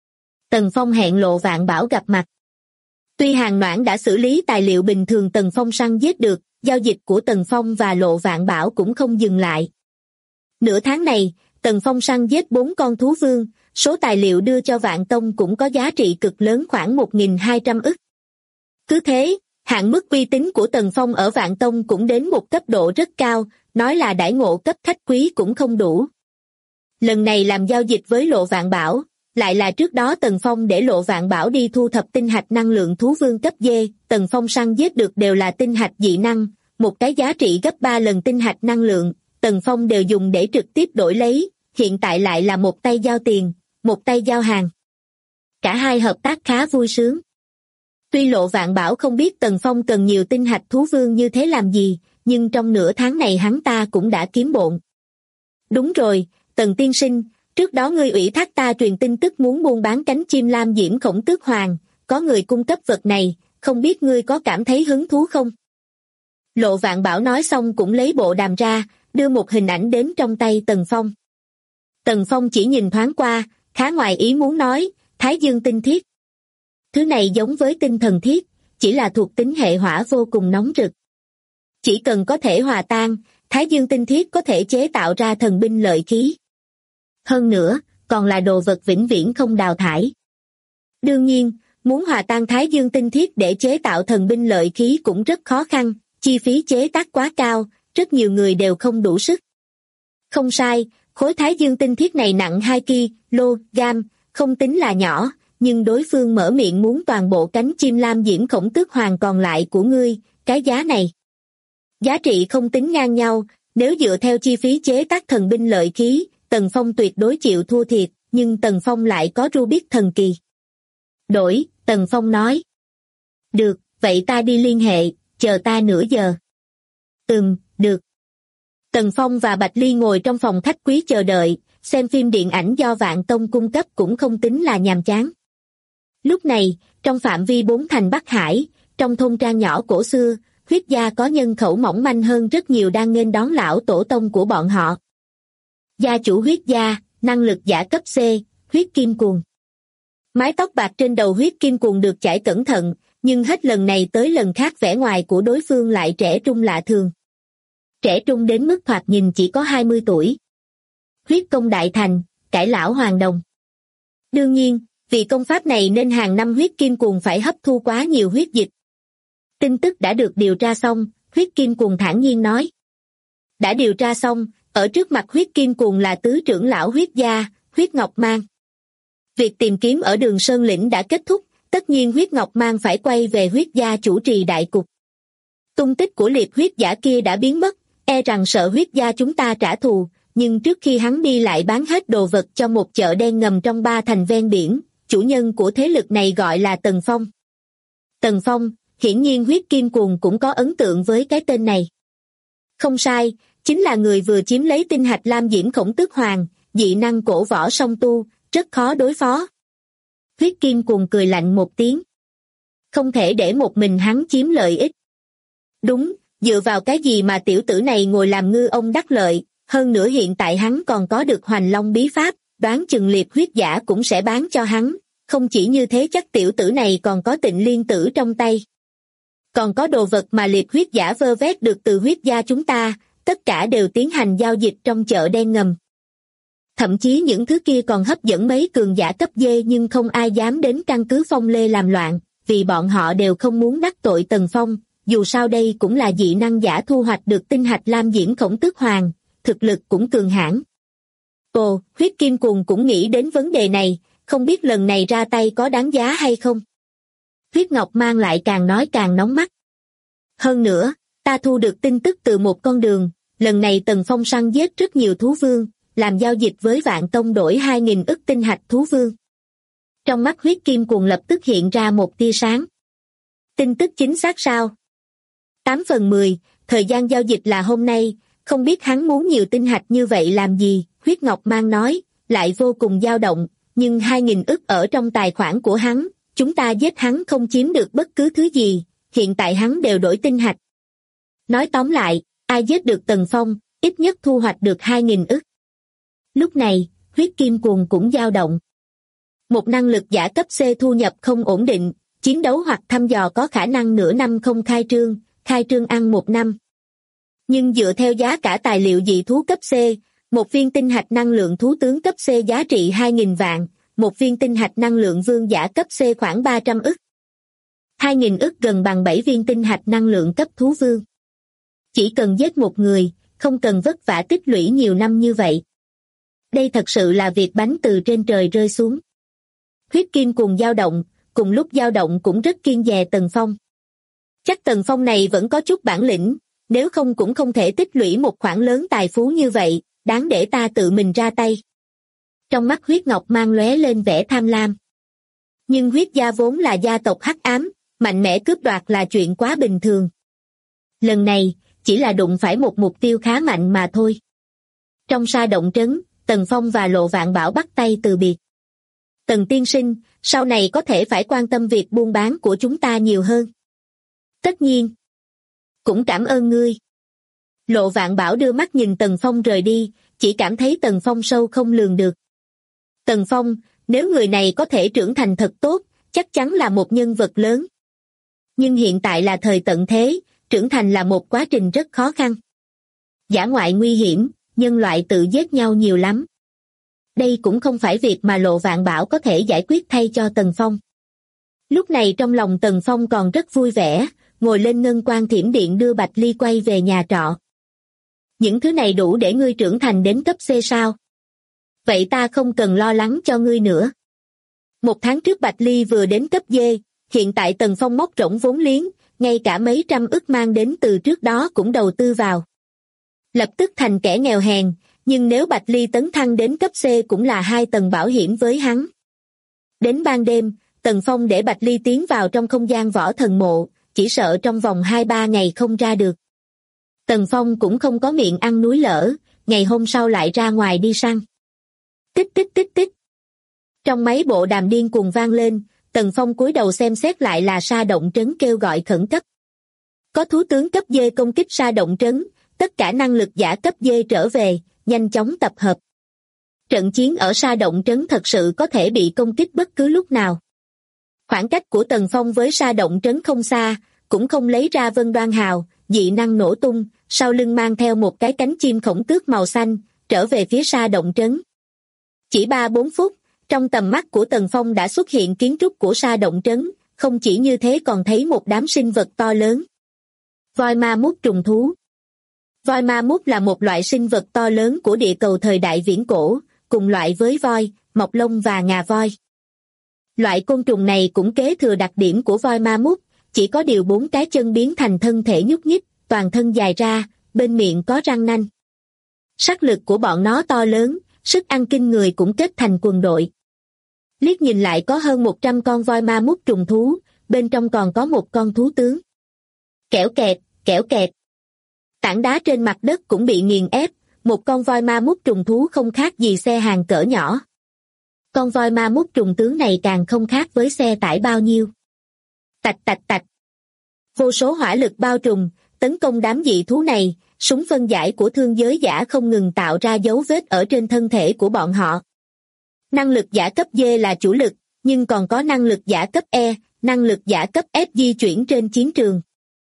[SPEAKER 2] Tần Phong hẹn Lộ Vạn Bảo gặp mặt. Tuy Hàn Noãn đã xử lý tài liệu bình thường Tần Phong săn giết được, giao dịch của Tần Phong và Lộ Vạn Bảo cũng không dừng lại. Nửa tháng này, Tần Phong săn giết 4 con thú vương, số tài liệu đưa cho Vạn Tông cũng có giá trị cực lớn khoảng 1.200 ức. Cứ thế, hạn mức uy tín của Tần Phong ở Vạn Tông cũng đến một cấp độ rất cao, nói là đãi ngộ cấp khách quý cũng không đủ. Lần này làm giao dịch với Lộ Vạn Bảo, lại là trước đó Tần Phong để Lộ Vạn Bảo đi thu thập tinh hạch năng lượng thú vương cấp D, Tần Phong săn giết được đều là tinh hạch dị năng, một cái giá trị gấp 3 lần tinh hạch năng lượng, Tần Phong đều dùng để trực tiếp đổi lấy, hiện tại lại là một tay giao tiền, một tay giao hàng. Cả hai hợp tác khá vui sướng. Tuy Lộ Vạn Bảo không biết Tần Phong cần nhiều tinh hạch thú vương như thế làm gì, nhưng trong nửa tháng này hắn ta cũng đã kiếm bộn. Đúng rồi, Tần tiên sinh, trước đó ngươi ủy thác ta truyền tin tức muốn buôn bán cánh chim lam diễm khổng tước hoàng, có người cung cấp vật này, không biết ngươi có cảm thấy hứng thú không? Lộ Vạn Bảo nói xong cũng lấy bộ đàm ra, đưa một hình ảnh đến trong tay Tần Phong. Tần Phong chỉ nhìn thoáng qua, khá ngoài ý muốn nói, Thái Dương tinh thiết. Thứ này giống với tinh thần thiết, chỉ là thuộc tính hệ hỏa vô cùng nóng rực. Chỉ cần có thể hòa tan, Thái Dương tinh thiết có thể chế tạo ra thần binh lợi khí. Hơn nữa, còn là đồ vật vĩnh viễn không đào thải. Đương nhiên, muốn hòa tan Thái Dương tinh thiết để chế tạo thần binh lợi khí cũng rất khó khăn, chi phí chế tác quá cao, rất nhiều người đều không đủ sức. Không sai, khối Thái Dương tinh thiết này nặng 2 kg, không tính là nhỏ, nhưng đối phương mở miệng muốn toàn bộ cánh chim lam diễm khổng tước hoàng còn lại của ngươi, cái giá này. Giá trị không tính ngang nhau, nếu dựa theo chi phí chế tác thần binh lợi khí, Tần Phong tuyệt đối chịu thua thiệt, nhưng Tần Phong lại có Rubik thần kỳ. Đổi, Tần Phong nói. Được, vậy ta đi liên hệ, chờ ta nửa giờ. Được. Tần Phong và Bạch Ly ngồi trong phòng khách quý chờ đợi, xem phim điện ảnh do Vạn Tông cung cấp cũng không tính là nhàm chán. Lúc này, trong phạm vi 4 thành Bắc Hải, trong thôn trang nhỏ cổ xưa, Huyết gia có nhân khẩu mỏng manh hơn rất nhiều đang nghênh đón lão tổ tông của bọn họ. Gia chủ Huyết gia, năng lực giả cấp C, Huyết Kim Cuồng. Mái tóc bạc trên đầu Huyết Kim Cuồng được chải cẩn thận, nhưng hết lần này tới lần khác vẻ ngoài của đối phương lại trẻ trung lạ thường. Trẻ trung đến mức thoạt nhìn chỉ có 20 tuổi. Huyết công đại thành, cải lão hoàng đồng. Đương nhiên, vì công pháp này nên hàng năm Huyết Kim Cuồng phải hấp thu quá nhiều huyết dịch. Tin tức đã được điều tra xong, Huyết Kim Cuồng thản nhiên nói. Đã điều tra xong, ở trước mặt Huyết Kim Cuồng là tứ trưởng lão Huyết gia, Huyết Ngọc Mang. Việc tìm kiếm ở Đường Sơn Lĩnh đã kết thúc, tất nhiên Huyết Ngọc Mang phải quay về Huyết gia chủ trì đại cục. Tung tích của liệp huyết giả kia đã biến mất, e rằng sợ Huyết gia chúng ta trả thù, nhưng trước khi hắn đi lại bán hết đồ vật cho một chợ đen ngầm trong 3 thành ven biển, chủ nhân của thế lực này gọi là Tần Phong. Tần Phong, hiển nhiên Huyết Kim Cuồng cũng có ấn tượng với cái tên này. Không sai, chính là người vừa chiếm lấy tinh hạch Lam Diễm Khổng Tước Hoàng, dị năng cổ võ song tu, rất khó đối phó. Huyết Kim Cuồng cười lạnh một tiếng. Không thể để một mình hắn chiếm lợi ích. Đúng, dựa vào cái gì mà tiểu tử này ngồi làm ngư ông đắc lợi, hơn nữa hiện tại hắn còn có được Hoành Long bí pháp, đoán chừng liệp huyết giả cũng sẽ bán cho hắn, không chỉ như thế chắc tiểu tử này còn có Tịnh Liên Tử trong tay. Còn có đồ vật mà liệp huyết giả vơ vét được từ Huyết gia chúng ta, tất cả đều tiến hành giao dịch trong chợ đen ngầm. Thậm chí những thứ kia còn hấp dẫn mấy cường giả cấp D nhưng không ai dám đến căn cứ Phong Lê làm loạn, vì bọn họ đều không muốn đắc tội Tần Phong, dù sao đây cũng là dị năng giả thu hoạch được tinh hạch Lam Diễm Khổng Tước Hoàng, thực lực cũng cường hãn. Ồ, Huyết Kim Cuồng cũng nghĩ đến vấn đề này, không biết lần này ra tay có đáng giá hay không. Huyết Ngọc Mang lại càng nói càng nóng mắt. Hơn nữa, ta thu được tin tức từ một con đường, lần này Tần Phong săn giết rất nhiều thú vương, làm giao dịch với Vạn Tông đổi 2.000 ức tinh hạch thú vương. Trong mắt Huyết Kim Cuồng lập tức hiện ra một tia sáng. Tin tức chính xác sao? 8/10, thời gian giao dịch là hôm nay, không biết hắn muốn nhiều tinh hạch như vậy làm gì, Huyết Ngọc Mang nói, lại vô cùng dao động, nhưng 2.000 ức ở trong tài khoản của hắn, chúng ta giết hắn không chiếm được bất cứ thứ gì, hiện tại hắn đều đổi tinh hạch. Nói tóm lại, ai giết được Tần Phong, ít nhất thu hoạch được 2.000 ức. Lúc này, Huyết Kim Cuồng cũng dao động. Một năng lực giả cấp C thu nhập không ổn định, chiến đấu hoặc thăm dò có khả năng nửa năm không khai trương ăn 1 năm. Nhưng dựa theo giá cả tài liệu dị thú cấp C, một viên tinh hạch năng lượng thú tướng cấp C giá trị 2.000 vạn, một viên tinh hạch năng lượng vương giả cấp C khoảng 300 ức. 2.000 ức gần bằng 7 viên tinh hạch năng lượng cấp thú vương. Chỉ cần giết một người, không cần vất vả tích lũy nhiều năm như vậy. Đây thật sự là việc bánh từ trên trời rơi xuống. Huyết Kim Cuồng dao động, cùng lúc dao động cũng rất kiêng dè Tần Phong. Chắc Tần Phong này vẫn có chút bản lĩnh, nếu không cũng không thể tích lũy một khoản lớn tài phú như vậy, đáng để ta tự mình ra tay. Trong mắt Huyết Ngọc Mang lóe lên vẻ tham lam. Nhưng Huyết gia vốn là gia tộc hắc ám, mạnh mẽ cướp đoạt là chuyện quá bình thường. Lần này, chỉ là đụng phải một mục tiêu khá mạnh mà thôi. Trong sa động trấn, Tần Phong và Lộ Vạn Bảo bắt tay từ biệt. Tần tiên sinh, sau này có thể phải quan tâm việc buôn bán của chúng ta nhiều hơn. Tất nhiên. Cũng cảm ơn ngươi. Lộ Vạn Bảo đưa mắt nhìn Tần Phong rời đi, chỉ cảm thấy Tần Phong sâu không lường được. Tần Phong, nếu người này có thể trưởng thành thật tốt, chắc chắn là một nhân vật lớn. Nhưng hiện tại là thời tận thế, trưởng thành là một quá trình rất khó khăn. Dã ngoại nguy hiểm, nhân loại tự giết nhau nhiều lắm. Đây cũng không phải việc mà Lộ Vạn Bảo có thể giải quyết thay cho Tần Phong. Lúc này trong lòng Tần Phong còn rất vui vẻ, ngồi lên ngân quan thiểm điện đưa Bạch Ly quay về nhà trọ. Những thứ này đủ để ngươi trưởng thành đến cấp C sao? Vậy ta không cần lo lắng cho ngươi nữa. 1 tháng trước Bạch Ly vừa đến cấp D, hiện tại Tần Phong móc rỗng vốn liếng, ngay cả mấy trăm ức mang đến từ trước đó cũng đầu tư vào. Lập tức thành kẻ nghèo hèn, nhưng nếu Bạch Ly tấn thăng đến cấp C cũng là 2 tầng bảo hiểm với hắn. Đến ban đêm, Tần Phong để Bạch Ly tiến vào trong không gian võ thần mộ, chỉ sợ trong vòng 2-3 ngày không ra được. Tần Phong cũng không có miệng ăn núi lở, ngày hôm sau lại ra ngoài đi săn. Tích tích tích tích. Trong máy bộ đàm điên cuồng vang lên, Tần Phong cúi đầu xem xét lại là Sa Động Trấn kêu gọi khẩn cấp. Có thú tướng cấp D công kích Sa Động Trấn, tất cả năng lực giả cấp D trở về, nhanh chóng tập hợp. Trận chiến ở Sa Động Trấn thật sự có thể bị công kích bất cứ lúc nào. Khoảng cách của Tần Phong với Sa Động Trấn không xa, cũng không lấy ra Vân Đoan Hào, dị năng nổ tung, sau lưng mang theo một cái cánh chim khổng tước màu xanh, trở về phía Sa Động Trấn. Chỉ 3-4 phút, trong tầm mắt của Tần Phong đã xuất hiện kiến trúc của Sa Động Trấn, không chỉ như thế còn thấy một đám sinh vật to lớn. Voi ma mút trùng thú. Voi ma mút là một loại sinh vật to lớn của địa cầu thời đại viễn cổ, cùng loại với voi, mọc lông và ngà voi. Loại côn trùng này cũng kế thừa đặc điểm của voi ma mút, chỉ có điều 4 cái chân biến thành thân thể nhúc nhích, toàn thân dài ra, bên miệng có răng nanh. Sắc lực của bọn nó to lớn, sức ăn kinh người cũng kết thành quần đội. Liếc nhìn lại có hơn 100 con voi ma mút trùng thú, bên trong còn có một con thú tướng. Kẽo kẹt, kẽo kẹt. Tảng đá trên mặt đất cũng bị nghiền ép, một con voi ma mút trùng thú không khác gì xe hàng cỡ nhỏ. Con voi ma mút trùng tướng này càng không khác với xe tải bao nhiêu. Tạch tạch tạch. Vô số hỏa lực bao trùm, tấn công đám dị thú này, súng phân giải của thương giới giả không ngừng tạo ra dấu vết ở trên thân thể của bọn họ. Năng lực giả cấp D là chủ lực, nhưng còn có năng lực giả cấp E, năng lực giả cấp F di chuyển trên chiến trường.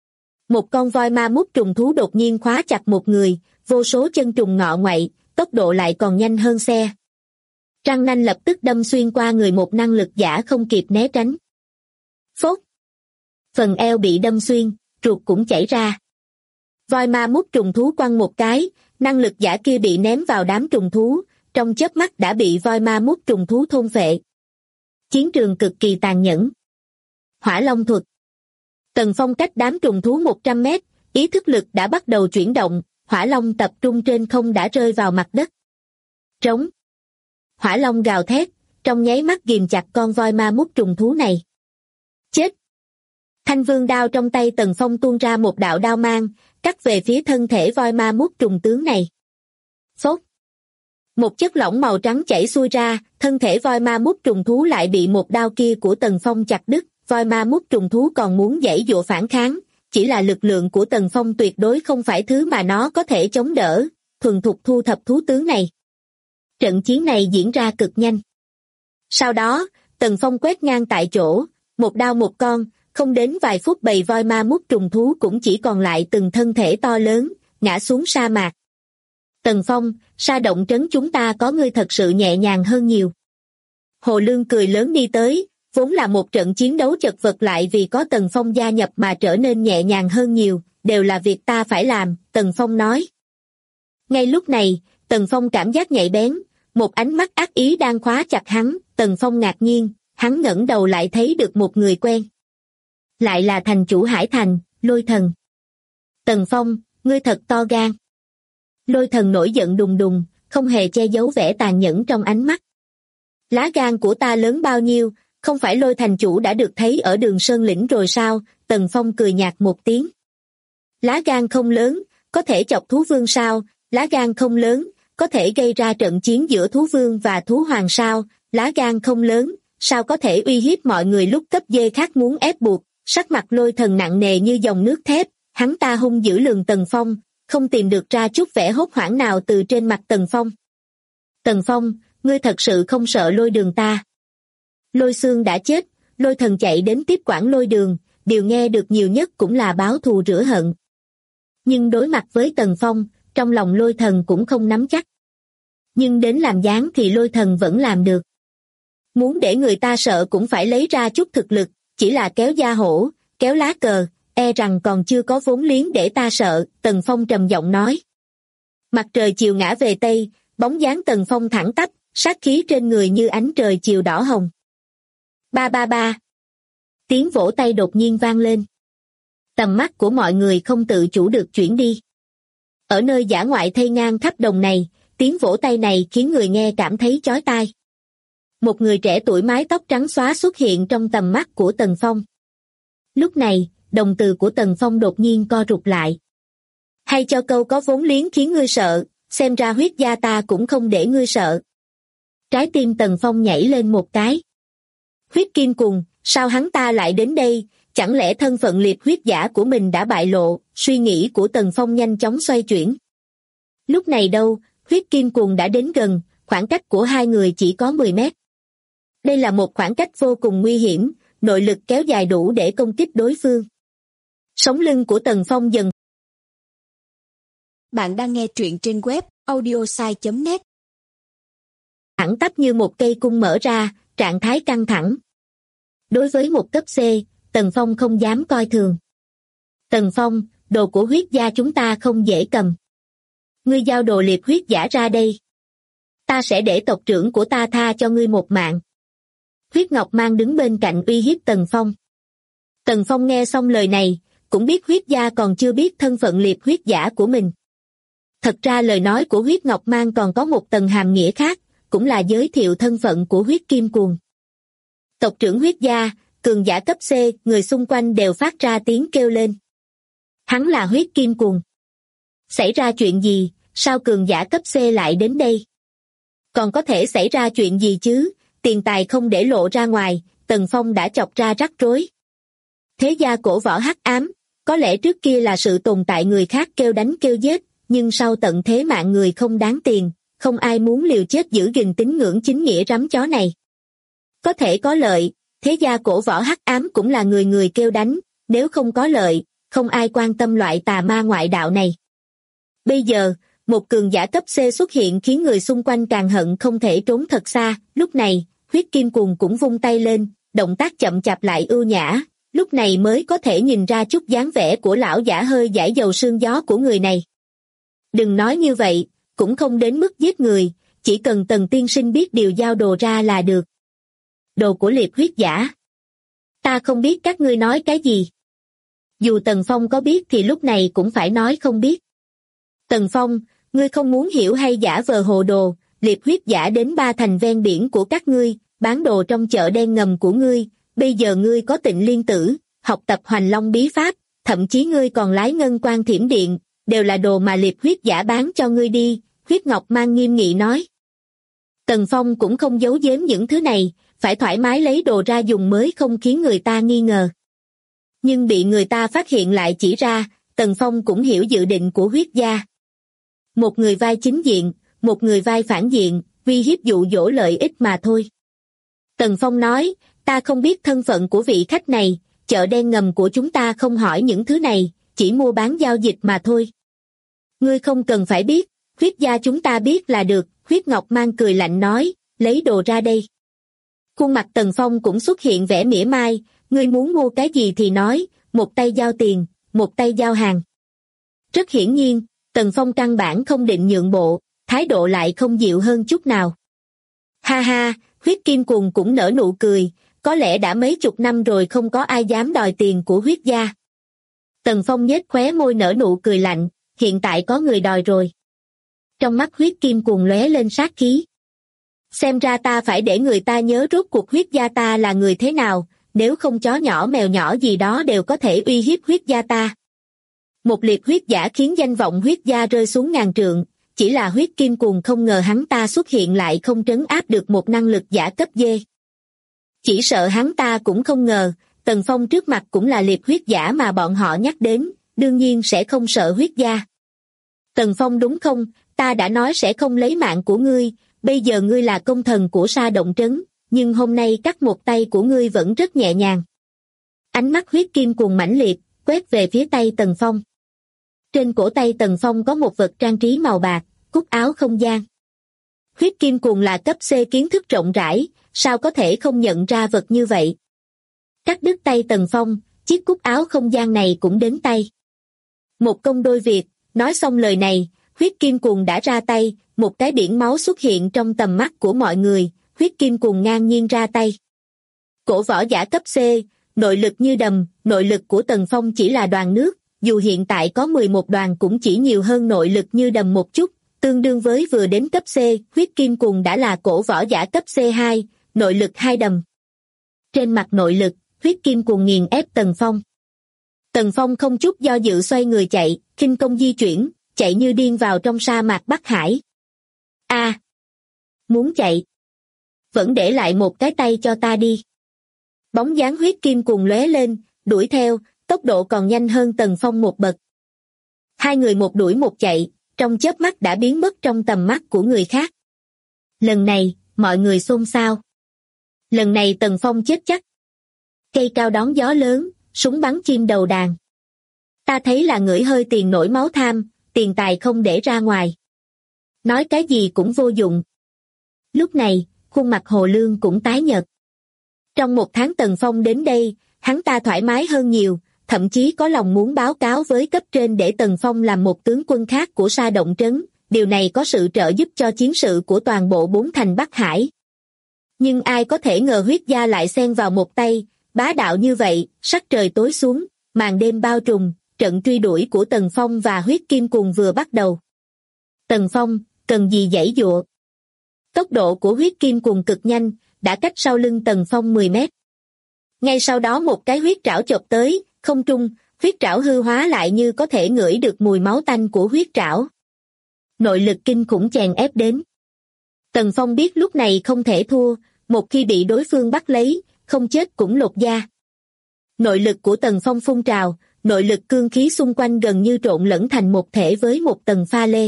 [SPEAKER 2] Một con voi ma mút trùng thú đột nhiên khóa chặt một người, vô số chân trùng ngọ ngoậy, tốc độ lại còn nhanh hơn xe. Răng nanh lập tức đâm xuyên qua người một năng lực giả không kịp né tránh. Phốt! Phần eo bị đâm xuyên, ruột cũng chảy ra. Voi ma mút trùng thú quăng một cái, năng lực giả kia bị ném vào đám trùng thú, trong chớp mắt đã bị voi ma mút trùng thú thôn phệ. Chiến trường cực kỳ tàn nhẫn. Hỏa Long thuật. Tần Phong cách đám trùng thú 100 mét, ý thức lực đã bắt đầu chuyển động, Hỏa Long tập trung trên không đã rơi vào mặt đất. Trống. Hỏa Long gào thét, trong nháy mắt ghìm chặt con voi ma mút trùng thú này. Chết! Thanh vương đao trong tay Tần Phong tuôn ra một đạo đao mang, cắt về phía thân thể voi ma mút trùng tướng này. Phốt! Một chất lỏng màu trắng chảy xuôi ra, thân thể voi ma mút trùng thú lại bị một đao kia của Tần Phong chặt đứt. Voi ma mút trùng thú còn muốn giãy giụa phản kháng, chỉ là lực lượng của Tần Phong tuyệt đối không phải thứ mà nó có thể chống đỡ, thuần thục thu thập thú tướng này. Trận chiến này diễn ra cực nhanh. Sau đó, Tần Phong quét ngang tại chỗ, một đao một con, không đến vài phút bầy voi ma mút trùng thú cũng chỉ còn lại từng thân thể to lớn, ngã xuống sa mạc. Tần Phong, Sa Động Trấn chúng ta có ngươi thật sự nhẹ nhàng hơn nhiều. Hồ Lương cười lớn đi tới, vốn là một trận chiến đấu chật vật lại vì có Tần Phong gia nhập mà trở nên nhẹ nhàng hơn nhiều, đều là việc ta phải làm, Tần Phong nói. Ngay lúc này, Tần Phong cảm giác nhạy bén, một ánh mắt ác ý đang khóa chặt hắn, Tần Phong ngạc nhiên, hắn ngẩng đầu lại thấy được một người quen. Lại là thành chủ Hải Thành, Lôi Thần. Tần Phong, ngươi thật to gan. Lôi Thần nổi giận đùng đùng, không hề che giấu vẻ tàn nhẫn trong ánh mắt. Lá gan của ta lớn bao nhiêu, không phải Lôi thành chủ đã được thấy ở Đường Sơn Lĩnh rồi sao? Tần Phong cười nhạt một tiếng. Lá gan không lớn, có thể chọc thú vương sao? Lá gan không lớn, có thể gây ra trận chiến giữa thú vương và thú hoàng sao? Lá gan không lớn, sao có thể uy hiếp mọi người lúc cấp dê khác muốn ép buộc? Sắc mặt Lôi Thần nặng nề như dòng nước thép, hắn ta hung dữ lườm Tần Phong, không tìm được ra chút vẻ hốt hoảng nào từ trên mặt Tần Phong. Tần Phong, ngươi thật sự không sợ Lôi Đường ta? Lôi Xương đã chết, Lôi Thần chạy đến tiếp quản Lôi Đường, điều nghe được nhiều nhất cũng là báo thù rửa hận. Nhưng đối mặt với Tần Phong, trong lòng Lôi Thần cũng không nắm chắc. Nhưng đến làm dáng thì Lôi Thần vẫn làm được. Muốn để người ta sợ cũng phải lấy ra chút thực lực, chỉ là kéo da hổ, kéo lá cờ, e rằng còn chưa có vốn liếng để ta sợ, Tần Phong trầm giọng nói. Mặt trời chiều ngã về Tây, bóng dáng Tần Phong thẳng tắp, sát khí trên người như ánh trời chiều đỏ hồng. Ba ba ba. Tiếng vỗ tay đột nhiên vang lên. Tầm mắt của mọi người không tự chủ được chuyển đi. Ở nơi dã ngoại thây ngang khắp đồng này, Tiếng vỗ tay này khiến người nghe cảm thấy chói tai. Một người trẻ tuổi mái tóc trắng xóa xuất hiện trong tầm mắt của Tần Phong. Lúc này, đồng tử của Tần Phong đột nhiên co rụt lại. Hay cho câu có vốn liếng khiến ngươi sợ, xem ra huyết gia ta cũng không để ngươi sợ. Trái tim Tần Phong nhảy lên một cái. Huyết Kim Cùng, sao hắn ta lại đến đây, chẳng lẽ thân phận liệp huyết giả của mình đã bại lộ, suy nghĩ của Tần Phong nhanh chóng xoay chuyển. Lúc này đâu, Huyết Kim Cùng đã đến gần, khoảng cách của hai người chỉ có 10 mét. Đây là một khoảng cách vô cùng nguy hiểm, nội lực kéo dài đủ để công kích đối phương. Sống lưng của Tần Phong dần.
[SPEAKER 3] Bạn đang nghe truyện trên web audiosai.net.
[SPEAKER 2] Thẳng tắp như một cây cung mở ra, trạng thái căng thẳng. Đối với một cấp C, Tần Phong không dám coi thường. Tần Phong, đồ của huyết gia chúng ta không dễ cầm. Ngươi giao đồ liệp huyết giả ra đây. Ta sẽ để tộc trưởng của ta tha cho ngươi một mạng. Huyết Ngọc Mang đứng bên cạnh uy hiếp Tần Phong. Tần Phong nghe xong lời này, cũng biết huyết gia còn chưa biết thân phận liệp huyết giả của mình. Thật ra lời nói của Huyết Ngọc Mang còn có một tầng hàm nghĩa khác, cũng là giới thiệu thân phận của Huyết Kim Cuồng. Tộc trưởng huyết gia, cường giả cấp C, người xung quanh đều phát ra tiếng kêu lên. Hắn là Huyết Kim Cuồng. Xảy ra chuyện gì, sao cường giả cấp C lại đến đây? Còn có thể xảy ra chuyện gì chứ, tiền tài không để lộ ra ngoài, Tần Phong đã chọc ra rắc rối. Thế gia cổ võ hắc ám, có lẽ trước kia là sự tồn tại người khác kêu đánh kêu giết, nhưng sau tận thế mạng người không đáng tiền, không ai muốn liều chết giữ gìn tín ngưỡng chính nghĩa rắm chó này. Có thể có lợi, thế gia cổ võ hắc ám cũng là người người kêu đánh, nếu không có lợi, không ai quan tâm loại tà ma ngoại đạo này. Bây giờ, một cường giả cấp C xuất hiện khiến người xung quanh càng hận không thể trốn thật xa, lúc này, Huyết Kim Cuồng cũng vung tay lên, động tác chậm chạp lại ưu nhã, lúc này mới có thể nhìn ra chút dáng vẻ của lão giả hơi giải dầu sương gió của người này. Đừng nói như vậy, cũng không đến mức giết người, chỉ cần Tần tiên sinh biết điều giao đồ ra là được. Đồ của liệp huyết giả. Ta không biết các ngươi nói cái gì. Dù Tần Phong có biết thì lúc này cũng phải nói không biết. Tần Phong, ngươi không muốn hiểu hay giả vờ hồ đồ, liệp huyết giả đến 3 thành ven biển của các ngươi, bán đồ trong chợ đen ngầm của ngươi, bây giờ ngươi có Tịnh Liên Tử, học tập Hoành Long bí pháp, thậm chí ngươi còn lái ngân quan thiểm điện, đều là đồ mà liệp huyết giả bán cho ngươi đi, Huyết Ngọc Mang nghiêm nghị nói. Tần Phong cũng không giấu giếm những thứ này, phải thoải mái lấy đồ ra dùng mới không khiến người ta nghi ngờ. Nhưng bị người ta phát hiện lại chỉ ra, Tần Phong cũng hiểu dự định của huyết gia. Một người vai chính diện, một người vai phản diện, uy hiếp dụ dỗ lợi ích mà thôi. Tần Phong nói, ta không biết thân phận của vị khách này, chợ đen ngầm của chúng ta không hỏi những thứ này, chỉ mua bán giao dịch mà thôi. Ngươi không cần phải biết, huyết gia chúng ta biết là được, Huyết Ngọc Mang cười lạnh nói, lấy đồ ra đây. Khuôn mặt Tần Phong cũng xuất hiện vẻ mỉa mai, ngươi muốn mua cái gì thì nói, một tay giao tiền, một tay giao hàng. Rất hiển nhiên, Tần Phong căn bản không định nhượng bộ, thái độ lại không dịu hơn chút nào. Ha ha, Huyết Kim Cuồng cũng nở nụ cười, có lẽ đã mấy chục năm rồi không có ai dám đòi tiền của huyết gia. Tần Phong nhếch khóe môi nở nụ cười lạnh, hiện tại có người đòi rồi. Trong mắt Huyết Kim Cuồng lóe lên sát khí. Xem ra ta phải để người ta nhớ rốt cuộc huyết gia ta là người thế nào, nếu không chó nhỏ mèo nhỏ gì đó đều có thể uy hiếp huyết gia ta. Một liệt huyết giả khiến danh vọng huyết gia rơi xuống ngàn trượng, chỉ là Huyết Kim Cuồng không ngờ hắn ta xuất hiện lại không trấn áp được một năng lực giả cấp D. Chỉ sợ hắn ta cũng không ngờ, Tần Phong trước mặt cũng là liệt huyết giả mà bọn họ nhắc đến, đương nhiên sẽ không sợ huyết gia. Tần Phong đúng không, ta đã nói sẽ không lấy mạng của ngươi, bây giờ ngươi là công thần của Sa Động Trấn, nhưng hôm nay cắt một tay của ngươi vẫn rất nhẹ nhàng. Ánh mắt Huyết Kim Cuồng mãnh liệt, quét về phía tay Tần Phong. Trên cổ tay Tần Phong có một vật trang trí màu bạc, cúc áo không gian. Huyết Kim Cuồng là cấp C kiến thức rộng rãi, sao có thể không nhận ra vật như vậy. Cắt đứt tay Tần Phong, chiếc cúc áo không gian này cũng đến tay. Một công đôi việc, nói xong lời này, Huyết Kim Cuồng đã ra tay, một cái biển máu xuất hiện trong tầm mắt của mọi người, Huyết Kim Cuồng ngang nhiên ra tay. Cổ võ giả cấp C, nội lực như đầm, nội lực của Tần Phong chỉ là đoàn nước, dù hiện tại có 11 đoàn cũng chỉ nhiều hơn nội lực như đầm một chút, tương đương với vừa đến cấp C, huyết kim cuồng đã là cổ võ giả cấp C2, nội lực 2 đầm. Trên mặt nội lực, huyết kim cuồng nghiền ép Tần Phong. Tần Phong không chút do dự xoay người chạy, khinh công di chuyển, chạy như điên vào trong sa mạc Bắc Hải. A, muốn chạy. Vẫn để lại một cái tay cho ta đi. Bóng dáng huyết kim cuồng lóe lên, đuổi theo, tốc độ còn nhanh hơn Tần Phong một bậc. Hai người một đuổi một chạy, trong chớp mắt đã biến mất trong tầm mắt của người khác. Lần này, mọi người xôn xao. Lần này Tần Phong chết chắc. Cây cao đón gió lớn, súng bắn chim đầu đàn. Ta thấy là ngửi hơi tiền nổi máu tham, tiền tài không để ra ngoài. Nói cái gì cũng vô dụng. Lúc này, khuôn mặt Hồ Lương cũng tái nhợt. Trong 1 tháng Tần Phong đến đây, hắn ta thoải mái hơn nhiều, thậm chí có lòng muốn báo cáo với cấp trên để Tần Phong làm một tướng quân khác của Sa Động Trấn, điều này có sự trợ giúp cho chiến sự của toàn bộ 4 thành Bắc Hải. Nhưng ai có thể ngờ huyết gia lại xen vào một tay, bá đạo như vậy, sắc trời tối xuống, màn đêm bao trùm, trận truy đuổi của Tần Phong và huyết kim cuồng vừa bắt đầu. Tần Phong, cần gì giãy giụa. Tốc độ của huyết kim cuồng cực nhanh, đã cách sau lưng Tần Phong 10 mét. Ngay sau đó một cái huyết trảo chộp tới, không trung, huyết trảo hư hóa lại như có thể ngửi được mùi máu tanh của huyết trảo. Nội lực kinh khủng chèn ép đến. Tần Phong biết lúc này không thể thua, một khi bị đối phương bắt lấy, không chết cũng lột da. Nội lực của Tần Phong phun trào, nội lực cương khí xung quanh gần như trộn lẫn thành một thể với một tầng pha lê.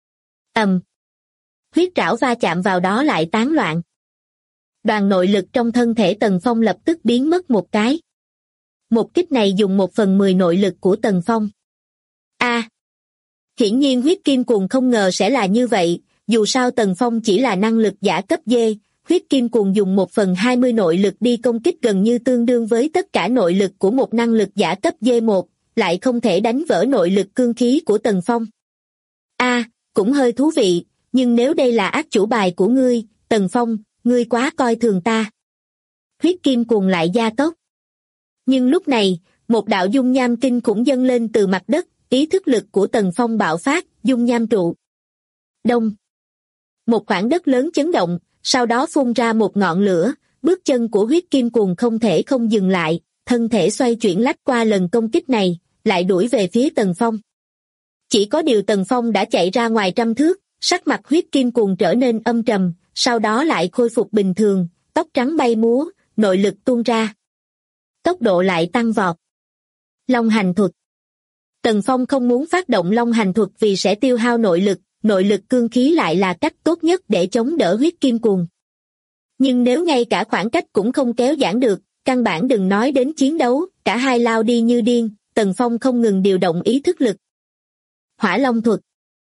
[SPEAKER 2] Huyết trảo va chạm vào đó lại tán loạn. Đoàn nội lực trong thân thể Tần Phong lập tức biến mất một cái. Một kích này dùng 1/10 nội lực của Tần Phong. Hiển nhiên huyết kim cuồng không ngờ sẽ là như vậy, dù sao Tần Phong chỉ là năng lực giả cấp D, huyết kim cuồng dùng 1/20 nội lực đi công kích gần như tương đương với tất cả nội lực của một năng lực giả cấp D1, lại không thể đánh vỡ nội lực cương khí của Tần Phong. Cũng hơi thú vị, nhưng nếu đây là ác chủ bài của ngươi, Tần Phong, ngươi quá coi thường ta. Huyết kim cuồng lại gia tốc. Nhưng lúc này, một đạo dung nham kinh khủng dâng lên từ mặt đất, ý thức lực của Tần Phong bạo phát, dung nham trụ. Đông. Một khoảng đất lớn chấn động, sau đó phun ra một ngọn lửa, bước chân của huyết kim cuồng không thể không dừng lại, thân thể xoay chuyển lách qua lần công kích này, lại đuổi về phía Tần Phong. Chỉ có điều Tần Phong đã chạy ra ngoài trăm thước, sắc mặt huyết kim cuồng trở nên âm trầm, sau đó lại khôi phục bình thường, tóc trắng bay múa, nội lực tuôn ra. Tốc độ lại tăng vọt. Long hành thuật. Tần Phong không muốn phát động long hành thuật vì sẽ tiêu hao nội lực cương khí lại là cách tốt nhất để chống đỡ huyết kim cuồng. Nhưng nếu ngay cả khoảng cách cũng không kéo giãn được, căn bản đừng nói đến chiến đấu, cả hai lao đi như điên, Tần Phong không ngừng điều động ý thức lực. Hỏa long thuật.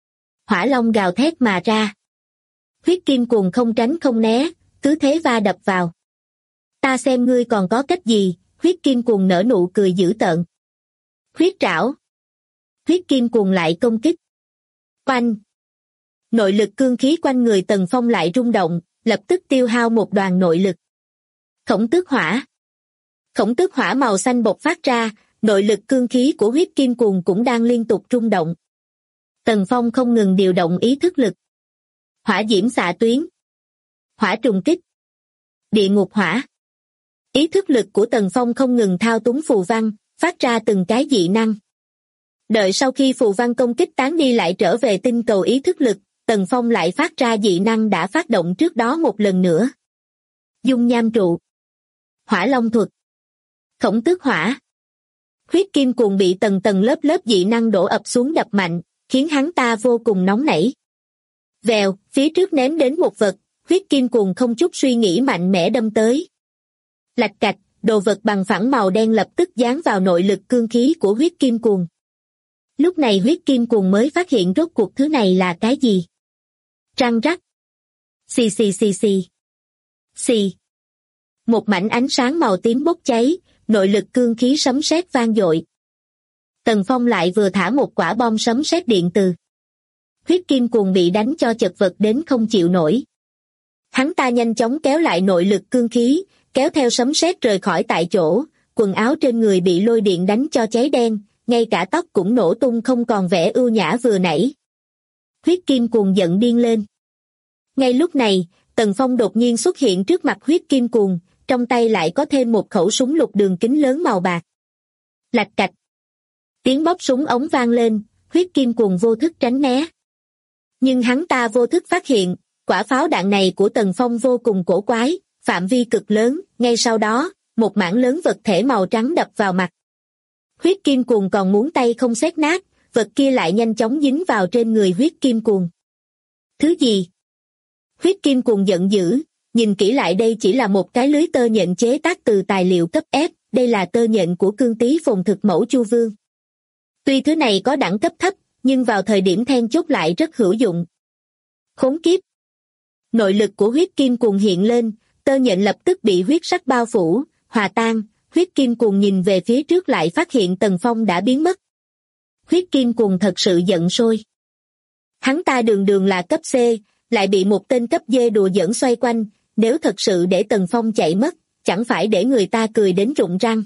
[SPEAKER 2] Hỏa long gào thét mà ra. Huyết kim cuồng không tránh không né, cứ thế va đập vào. Ta xem ngươi còn có cách gì, huyết kim cuồng nở nụ cười dữ tợn. Huyết trảo. Huyết kim cuồng lại công kích. Oanh. Nội lực cương khí quanh người Tần Phong lại rung động, lập tức tiêu hao một đoàn nội lực. Khổng tước hỏa. Khổng tước hỏa màu xanh bộc phát ra, nội lực cương khí của huyết kim cuồng cũng đang liên tục rung động. Tần Phong không ngừng điều động ý thức lực. Hỏa diễm xạ tuyến. Hỏa trùng kích. Địa ngục hỏa. Ý thức lực của Tần Phong không ngừng thao túng phù văn, phát ra từng cái dị năng. Đợi sau khi phù văn công kích tán đi lại trở về tinh cầu ý thức lực, Tần Phong lại phát ra dị năng đã phát động trước đó một lần nữa. Dung nham trụ. Hỏa long thuật. Khổng tước hỏa. Huyết kim cuồng bị tầng tầng lớp lớp dị năng đổ ập xuống đập mạnh, khiến hắn ta vô cùng nóng nảy. Vèo, phía trước ném đến một vật, huyết kim cuồng không chút suy nghĩ mạnh mẽ đâm tới. Lạch cạch, đồ vật bằng phẳng màu đen lập tức dán vào nội lực cương khí của huyết kim cuồng. Lúc này huyết kim cuồng mới phát hiện rốt cuộc thứ này là cái gì. Răng rắc. Xì xì xì xì. Xì. Một mảnh ánh sáng màu tím bốc cháy, nội lực cương khí sấm sét vang dội. Tần Phong lại vừa thả một quả bom sấm sét điện từ. Huyết kim cuồng bị đánh cho chật vật đến không chịu nổi. Hắn ta nhanh chóng kéo lại nội lực cương khí, kéo theo sấm sét rời khỏi tại chỗ, quần áo trên người bị lôi điện đánh cho cháy đen, ngay cả tóc cũng nổ tung không còn vẻ ưu nhã vừa nãy. Huyết kim cuồng giận điên lên. Ngay lúc này, Tần Phong đột nhiên xuất hiện trước mặt huyết kim cuồng, trong tay lại có thêm một khẩu súng lục đường kính lớn màu bạc. Lạch cạch. Tiếng bóp súng ống vang lên, huyết kim cuồng vô thức tránh né. Nhưng hắn ta vô thức phát hiện, quả pháo đạn này của Tần Phong vô cùng cổ quái, phạm vi cực lớn, ngay sau đó, một mảng lớn vật thể màu trắng đập vào mặt. Huyết kim cuồng còn muốn tay không xét nát, vật kia lại nhanh chóng dính vào trên người huyết kim cuồng. Thứ gì? Huyết kim cuồng giận dữ, nhìn kỹ lại đây chỉ là một cái lưới tơ nhện chế tác từ tài liệu cấp F, đây là tơ nhện của cương tý phồn thực mẫu Chu Vương. Tuy thứ này có đẳng cấp thấp, nhưng vào thời điểm then chốt lại rất hữu dụng. Khốn kiếp! Nội lực của huyết kim cuồng hiện lên, tơ nhện lập tức bị huyết sắc bao phủ, hòa tan, huyết kim cuồng nhìn về phía trước lại phát hiện Tần Phong đã biến mất. Huyết kim cuồng thật sự giận sôi. Hắn ta đường đường là cấp C, lại bị một tên cấp D đùa giỡn xoay quanh, nếu thật sự để Tần Phong chạy mất, chẳng phải để người ta cười đến rụng răng.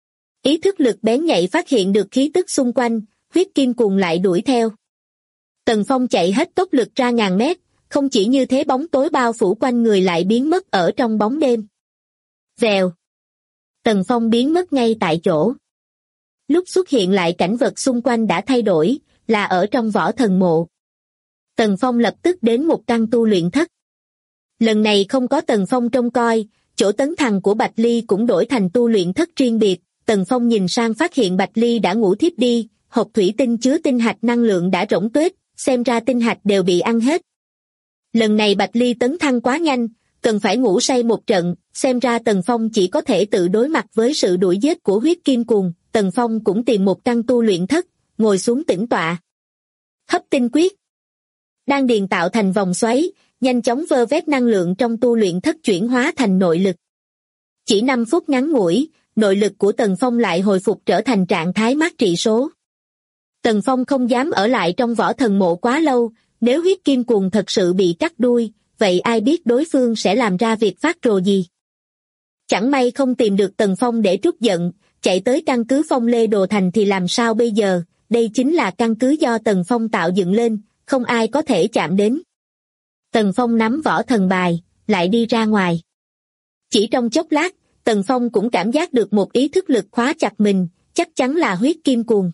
[SPEAKER 2] Ý thức lực bén nhạy phát hiện được khí tức xung quanh, huyết kim cuồng lại đuổi theo. Tần Phong chạy hết tốc lực ra ngàn mét, không chỉ như thế bóng tối bao phủ quanh người lại biến mất ở trong bóng đêm. Vèo. Tần Phong biến mất ngay tại chỗ. Lúc xuất hiện lại cảnh vật xung quanh đã thay đổi, là ở trong võ thần mộ. Tần Phong lập tức đến một căn tu luyện thất. Lần này không có Tần Phong trông coi, chỗ tấn thằng của Bạch Ly cũng đổi thành tu luyện thất riêng biệt. Tần Phong nhìn sang phát hiện Bạch Ly đã ngủ thiếp đi, hộp thủy tinh chứa tinh hạch năng lượng đã rỗng tuếch, xem ra tinh hạch đều bị ăn hết. Lần này Bạch Ly tấn thăng quá nhanh, cần phải ngủ say một trận, xem ra Tần Phong chỉ có thể tự đối mặt với sự đuổi giết của huyết kim cuồng. Tần Phong cũng tìm một căn tu luyện thất, ngồi xuống tĩnh tọa. Hấp tinh quyết. Đan điền tạo thành vòng xoáy, nhanh chóng vơ vét năng lượng trong tu luyện thất chuyển hóa thành nội lực. Chỉ 5 phút ngắn ngủi, nội lực của Tần Phong lại hồi phục trở thành trạng thái mát trị số. Tần Phong không dám ở lại trong võ thần mộ quá lâu, nếu huyết kim cuồng thật sự bị cắt đuôi, vậy ai biết đối phương sẽ làm ra việc phát rồ gì. Chẳng may không tìm được Tần Phong để trút giận, chạy tới căn cứ Phong Lê Đồ Thành thì làm sao bây giờ, đây chính là căn cứ do Tần Phong tạo dựng lên, không ai có thể chạm đến. Tần Phong nắm võ thần bài, lại đi ra ngoài. Chỉ trong chốc lát, Tần Phong cũng cảm giác được một ý thức lực khóa chặt mình, chắc chắn là huyết kim cuồng.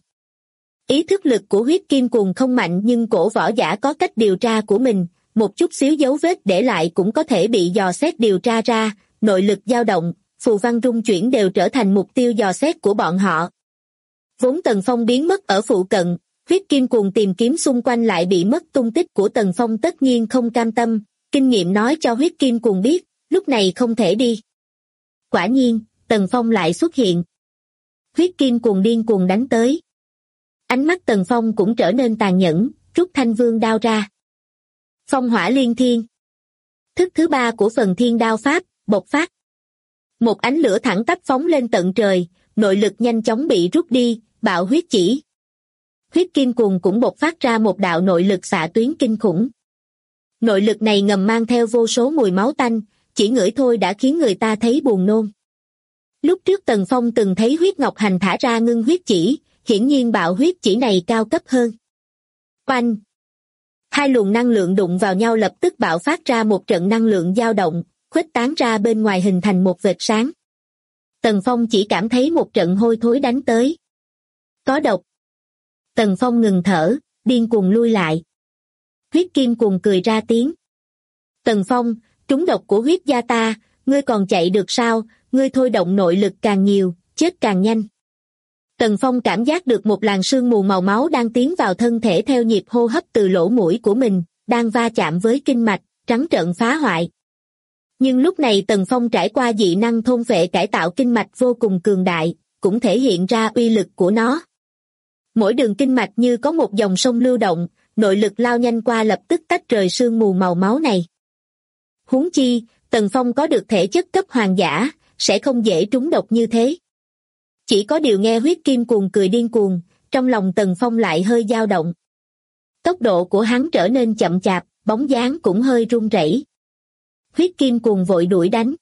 [SPEAKER 2] Ý thức lực của huyết kim cuồng không mạnh nhưng cổ võ giả có cách điều tra của mình, một chút xíu dấu vết để lại cũng có thể bị dò xét điều tra ra, nội lực dao động, phù văn rung chuyển đều trở thành mục tiêu dò xét của bọn họ. Vốn Tần Phong biến mất ở phụ cận, huyết kim cuồng tìm kiếm xung quanh lại bị mất tung tích của Tần Phong tất nhiên không cam tâm, kinh nghiệm nói cho huyết kim cuồng biết, lúc này không thể đi. Quả nhiên, Tần Phong lại xuất hiện. Huyết kim cuồng điên cuồng đánh tới. Ánh mắt Tần Phong cũng trở nên tàn nhẫn, rút thanh vương đao ra. Phong hỏa liên thiên. Thức thứ 3 của phần thiên đao pháp, bộc phát. Một ánh lửa thẳng tắp phóng lên tận trời, nội lực nhanh chóng bị rút đi, bạo huyết chỉ. Huyết kim cuồng cũng bộc phát ra một đạo nội lực xạ tuyến kinh khủng. Nội lực này ngầm mang theo vô số mùi máu tanh, chỉ ngửi thôi đã khiến người ta thấy buồn nôn. Lúc trước Tần Phong từng thấy huyết ngọc hành thả ra ngưng huyết chỉ, hiển nhiên bạo huyết chỉ này cao cấp hơn. Oanh! Hai luồng năng lượng đụng vào nhau lập tức bạo phát ra một trận năng lượng dao động, khuếch tán ra bên ngoài hình thành một vệt sáng. Tần Phong chỉ cảm thấy một trận hôi thối đánh tới. Có độc. Tần Phong ngừng thở, điên cuồng lui lại. Huyết kim cuồng cười ra tiếng. Tần Phong, trúng độc của huyết gia ta, ngươi còn chạy được sao, ngươi thôi động nội lực càng nhiều, chết càng nhanh. Tần Phong cảm giác được một làn sương mù màu máu đang tiến vào thân thể theo nhịp hô hấp từ lỗ mũi của mình, đang va chạm với kinh mạch, trắng trợn phá hoại. Nhưng lúc này Tần Phong trải qua dị năng thôn phệ cải tạo kinh mạch vô cùng cường đại, cũng thể hiện ra uy lực của nó. Mỗi đường kinh mạch như có một dòng sông lưu động, nội lực lao nhanh qua lập tức tách rời sương mù màu máu này. Huống chi, Tần Phong có được thể chất cấp hoàng giả, sẽ không dễ trúng độc như thế. Chỉ có điều nghe huyết kim cuồng cười điên cuồng, trong lòng Tần Phong lại hơi dao động. Tốc độ của hắn trở nên chậm chạp, bóng dáng cũng hơi run rẩy. Huyết kim cuồng vội đuổi đánh.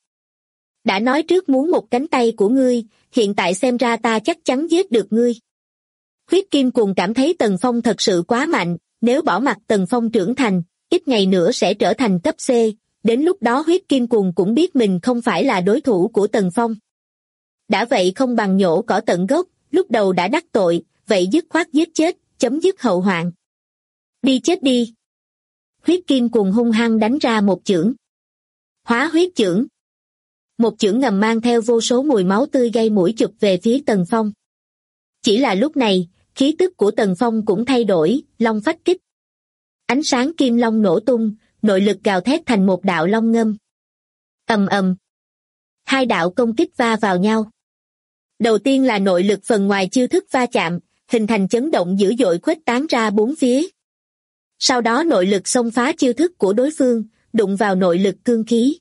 [SPEAKER 2] Đã nói trước muốn một cánh tay của ngươi, hiện tại xem ra ta chắc chắn giết được ngươi. Huyết kim cuồng cảm thấy Tần Phong thật sự quá mạnh, nếu bỏ mặc Tần Phong trưởng thành, ít ngày nữa sẽ trở thành cấp C, đến lúc đó huyết kim cuồng cũng biết mình không phải là đối thủ của Tần Phong. Đã vậy không bằng nhổ cỏ tận gốc, lúc đầu đã đắc tội, vậy dứt khoát giết chết, chấm dứt hậu hoạn. Đi chết đi. Huyết kim cuồng hung hăng đánh ra một chưởng. Hóa huyết chưởng. Một chưởng ngầm mang theo vô số mùi máu tươi gây mũi chụp về phía Tần Phong. Chỉ là lúc này, khí tức của Tần Phong cũng thay đổi, long phách kích. Ánh sáng kim long nổ tung, nội lực gào thét thành một đạo long ngâm. Ầm ầm. Hai đạo công kích va vào nhau. Đầu tiên là nội lực phần ngoài chiêu thức va chạm, hình thành chấn động dữ dội khuếch tán ra bốn phía. Sau đó nội lực xông phá chiêu thức của đối phương, đụng vào nội lực cương khí.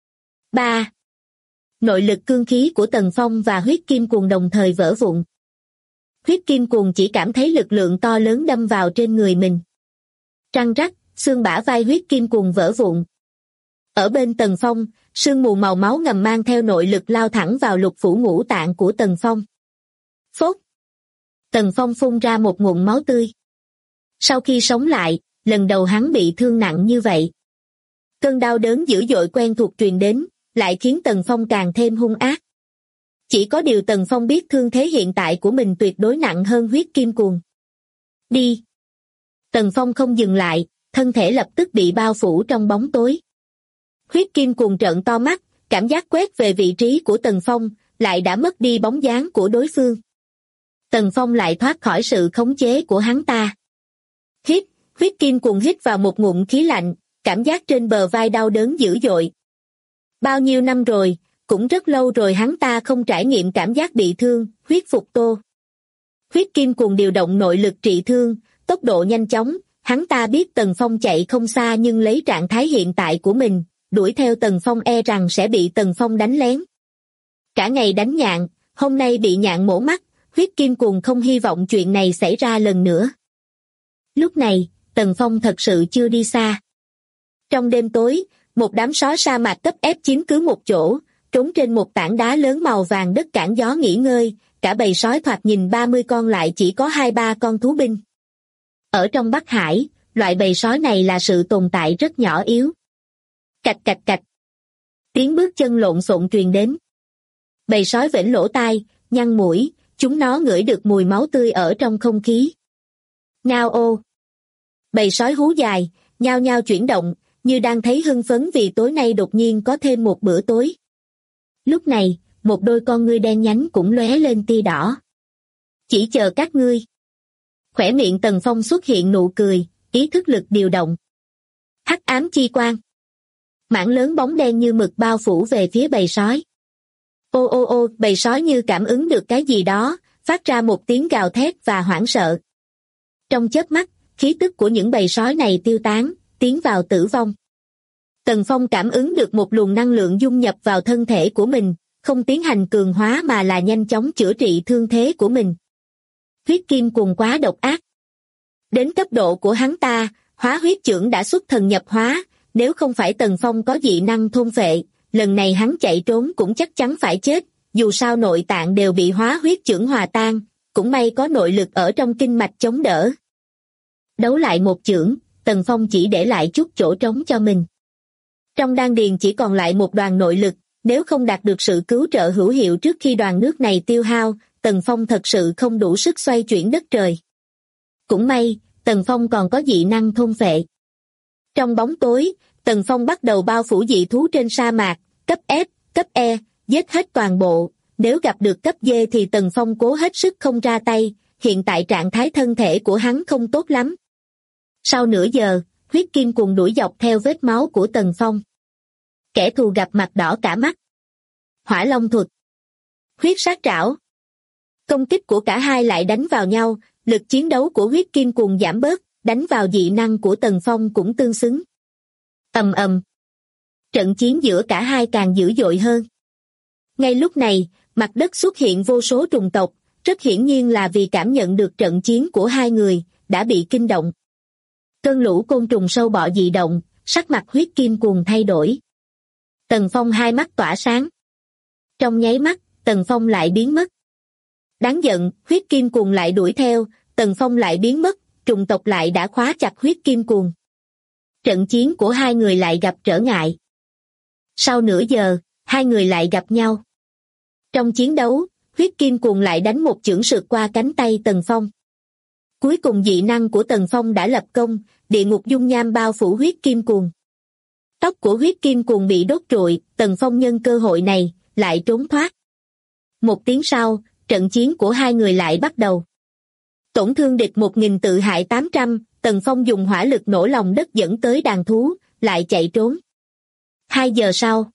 [SPEAKER 2] 3. Nội lực cương khí của Tần Phong và huyết kim cuồng đồng thời vỡ vụn. Huyết kim cuồng chỉ cảm thấy lực lượng to lớn đâm vào trên người mình. Răng rắc, xương bả vai huyết kim cuồng vỡ vụn. Ở bên Tần Phong, sương mù màu máu ngầm mang theo nội lực lao thẳng vào lục phủ ngũ tạng của Tần Phong. Phốt! Tần Phong phun ra một ngụm máu tươi. Sau khi sống lại, lần đầu hắn bị thương nặng như vậy. Cơn đau đớn dữ dội quen thuộc truyền đến, lại khiến Tần Phong càng thêm hung ác. Chỉ có điều Tần Phong biết thương thế hiện tại của mình tuyệt đối nặng hơn huyết kim cuồng. Đi! Tần Phong không dừng lại, thân thể lập tức bị bao phủ trong bóng tối. Huyết kim cuồng trợn to mắt, cảm giác quét về vị trí của Tần Phong, lại đã mất đi bóng dáng của đối phương. Tần Phong lại thoát khỏi sự khống chế của hắn ta. Huyết kim cuồng hít vào một ngụm khí lạnh, cảm giác trên bờ vai đau đớn dữ dội. Bao nhiêu năm rồi, cũng rất lâu rồi hắn ta không trải nghiệm cảm giác bị thương, huyết phục tô. Huyết kim cuồng điều động nội lực trị thương, tốc độ nhanh chóng, hắn ta biết Tần Phong chạy không xa nhưng lấy trạng thái hiện tại của mình, đuổi theo Tần Phong e rằng sẽ bị Tần Phong đánh lén. Cả ngày đánh nhạn, hôm nay bị nhạn mổ mắt, huyết kim cuồng không hy vọng chuyện này xảy ra lần nữa. Lúc này, Tần Phong thật sự chưa đi xa. Trong đêm tối, một đám sói sa mạc cấp ép chiếm cứ một chỗ, trốn trên một tảng đá lớn màu vàng đất cản gió nghỉ ngơi, cả bầy sói thoạt nhìn 30 con lại chỉ có 2-3 con thú binh. Ở trong Bắc Hải, loại bầy sói này là sự tồn tại rất nhỏ yếu. Cạch cạch cạch. Tiếng bước chân lộn xộn truyền đến. Bầy sói vểnh lỗ tai, nhăn mũi, chúng nó ngửi được mùi máu tươi ở trong không khí. Ngao ô. Bầy sói hú dài, nhao nhao chuyển động, như đang thấy hưng phấn vì tối nay đột nhiên có thêm một bữa tối. Lúc này, một đôi con ngươi đen nhánh cũng lóe lên tia đỏ. Chỉ chờ các ngươi. Khỏe miệng Tần Phong xuất hiện nụ cười, ý thức lực điều động. Hắc ám chi quang. Mảng lớn bóng đen như mực bao phủ về phía bầy sói. Ô ô ô, bầy sói như cảm ứng được cái gì đó, phát ra một tiếng gào thét và hoảng sợ. Trong chớp mắt, khí tức của những bầy sói này tiêu tán, tiến vào tử vong. Tần Phong cảm ứng được một luồng năng lượng dung nhập vào thân thể của mình, không tiến hành cường hóa mà là nhanh chóng chữa trị thương thế của mình. Huyết kim cuồng quá độc ác. Đến cấp độ của hắn ta, hóa huyết chưởng đã xuất thần nhập hóa, nếu không phải Tần Phong có dị năng thôn phệ, lần này hắn chạy trốn cũng chắc chắn phải chết, dù sao nội tạng đều bị hóa huyết chưởng hòa tan, cũng may có nội lực ở trong kinh mạch chống đỡ. Đấu lại một chưởng, Tần Phong chỉ để lại chút chỗ trống cho mình. Trong đan điền chỉ còn lại một đoàn nội lực, nếu không đạt được sự cứu trợ hữu hiệu trước khi đoàn nước này tiêu hao, Tần Phong thật sự không đủ sức xoay chuyển đất trời. Cũng may, Tần Phong còn có dị năng thôn phệ. Trong bóng tối, Tần Phong bắt đầu bao phủ dị thú trên sa mạc, cấp F, cấp E, giết hết toàn bộ, nếu gặp được cấp D thì Tần Phong cố hết sức không ra tay, hiện tại trạng thái thân thể của hắn không tốt lắm. Sau nửa giờ, huyết kim cuồng đuổi dọc theo vết máu của Tần Phong. Kẻ thù gặp mặt đỏ cả mắt. Hỏa long thuật. Huyết sát trảo. Công kích của cả hai lại đánh vào nhau, lực chiến đấu của huyết kim cuồng giảm bớt, đánh vào dị năng của Tần Phong cũng tương xứng. Ầm ầm. Trận chiến giữa cả hai càng dữ dội hơn. Ngay lúc này, mặt đất xuất hiện vô số trùng tộc, rất hiển nhiên là vì cảm nhận được trận chiến của hai người, đã bị kinh động. Cơn lũ côn trùng sâu bọ dị động, sắc mặt huyết kim cuồng thay đổi. Tần Phong hai mắt tỏa sáng. Trong nháy mắt, Tần Phong lại biến mất. Đáng giận, huyết kim cuồng lại đuổi theo, Tần Phong lại biến mất, trùng tộc lại đã khóa chặt huyết kim cuồng. Trận chiến của hai người lại gặp trở ngại. Sau nửa giờ, hai người lại gặp nhau. Trong chiến đấu, huyết kim cuồng lại đánh một chưởng sượt qua cánh tay Tần Phong. Cuối cùng dị năng của Tần Phong đã lập công, địa ngục dung nham bao phủ huyết kim cuồng. Tóc của huyết kim cuồng bị đốt trụi, Tần Phong nhân cơ hội này, lại trốn thoát. Một tiếng sau, trận chiến của hai người lại bắt đầu. Tổn thương địch 1000 tự hại 800, Tần Phong dùng hỏa lực nổ lòng đất dẫn tới đàn thú, lại chạy trốn. 2 giờ sau.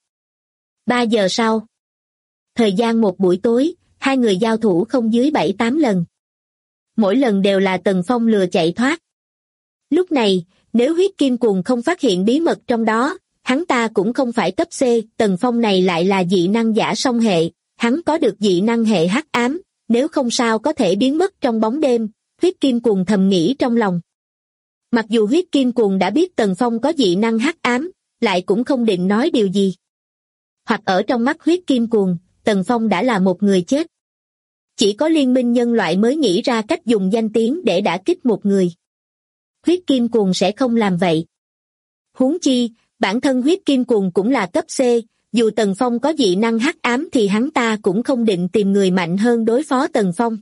[SPEAKER 2] 3 giờ sau. Thời gian một buổi tối, hai người giao thủ không dưới 7-8 lần. Mỗi lần đều là Tần Phong lừa chạy thoát. Lúc này, nếu huyết kim cuồng không phát hiện bí mật trong đó, hắn ta cũng không phải cấp C, Tần Phong này lại là dị năng giả song hệ, hắn có được dị năng hệ hắc ám, nếu không sao có thể biến mất trong bóng đêm, huyết kim cuồng thầm nghĩ trong lòng. Mặc dù huyết kim cuồng đã biết Tần Phong có dị năng hắc ám, lại cũng không định nói điều gì. Hoặc ở trong mắt huyết kim cuồng, Tần Phong đã là một người chết. Chỉ có liên minh nhân loại mới nghĩ ra cách dùng danh tiếng để đả kích một người. Huyết kim cuồng sẽ không làm vậy. Huống chi, bản thân huyết kim cuồng cũng là cấp C, dù Tần Phong có dị năng hắc ám thì hắn ta cũng không định tìm người mạnh hơn đối phó Tần Phong.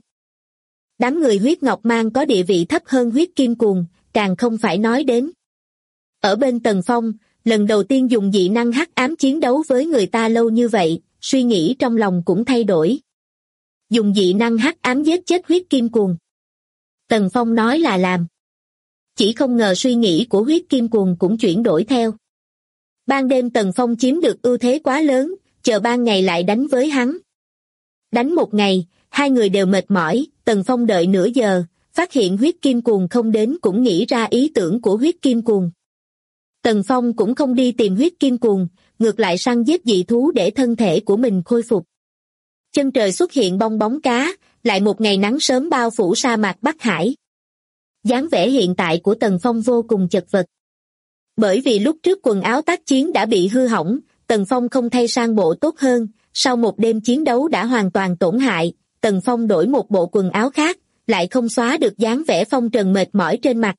[SPEAKER 2] Đám người huyết ngọc mang có địa vị thấp hơn huyết kim cuồng, càng không phải nói đến. Ở bên Tần Phong, lần đầu tiên dùng dị năng hắc ám chiến đấu với người ta lâu như vậy, suy nghĩ trong lòng cũng thay đổi. Dùng dị năng hắc ám giết chết huyết kim cuồng. Tần Phong nói là làm. Chỉ không ngờ suy nghĩ của huyết kim cuồng cũng chuyển đổi theo. Ban đêm Tần Phong chiếm được ưu thế quá lớn, chờ ban ngày lại đánh với hắn. Đánh một ngày, hai người đều mệt mỏi, Tần Phong đợi nửa giờ, phát hiện huyết kim cuồng không đến cũng nghĩ ra ý tưởng của huyết kim cuồng. Tần Phong cũng không đi tìm huyết kim cuồng, ngược lại săn giết dị thú để thân thể của mình khôi phục. Chân trời xuất hiện bong bóng cá, lại một ngày nắng sớm bao phủ sa mạc Bắc Hải. Dáng vẻ hiện tại của Tần Phong vô cùng chật vật. Bởi vì lúc trước quần áo tác chiến đã bị hư hỏng, Tần Phong không thay sang bộ tốt hơn, sau một đêm chiến đấu đã hoàn toàn tổn hại, Tần Phong đổi một bộ quần áo khác, lại không xóa được dáng vẻ phong trần mệt mỏi trên mặt.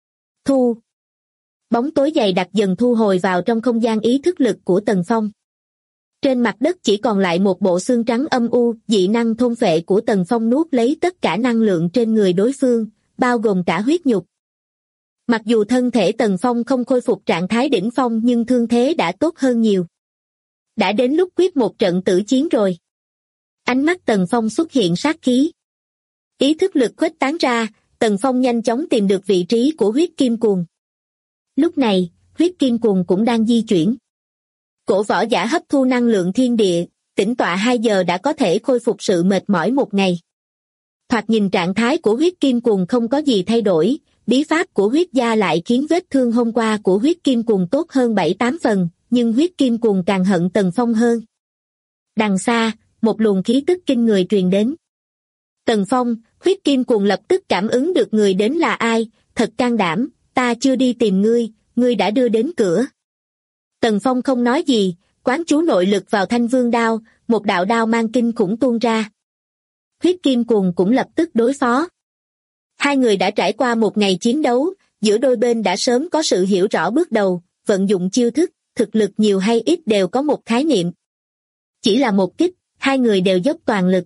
[SPEAKER 2] Bóng tối dày đặc dần thu hồi vào trong không gian ý thức lực của Tần Phong. Trên mặt đất chỉ còn lại một bộ xương trắng âm u, dị năng thôn phệ của Tần Phong nuốt lấy tất cả năng lượng trên người đối phương, bao gồm cả huyết nhục. Mặc dù thân thể Tần Phong không khôi phục trạng thái đỉnh phong nhưng thương thế đã tốt hơn nhiều. Đã đến lúc quyết một trận tử chiến rồi. Ánh mắt Tần Phong xuất hiện sát khí. Ý thức lực khuếch tán ra, Tần Phong nhanh chóng tìm được vị trí của huyết kim cuồng. Lúc này, huyết kim cuồng cũng đang di chuyển. Cổ võ giả hấp thu năng lượng thiên địa, tĩnh tọa 2 giờ đã có thể khôi phục sự mệt mỏi một ngày. Thoạt nhìn trạng thái của huyết kim cuồng không có gì thay đổi, bí pháp của huyết gia lại khiến vết thương hôm qua của huyết kim cuồng tốt hơn 7-8 phần, nhưng huyết kim cuồng càng hận Tần Phong hơn. Đằng xa, một luồng khí tức kinh người truyền đến. Tần Phong, huyết kim cuồng lập tức cảm ứng được người đến là ai, thật can đảm, ta chưa đi tìm ngươi, ngươi đã đưa đến cửa. Tần Phong không nói gì, quán chú nội lực vào thanh vương đao, một đạo đao mang kinh khủng tuôn ra. Huyết kim cuồng cũng lập tức đối phó. Hai người đã trải qua một ngày chiến đấu, giữa đôi bên đã sớm có sự hiểu rõ bước đầu, vận dụng chiêu thức, thực lực nhiều hay ít đều có một khái niệm. Chỉ là một kích, hai người đều dốc toàn lực.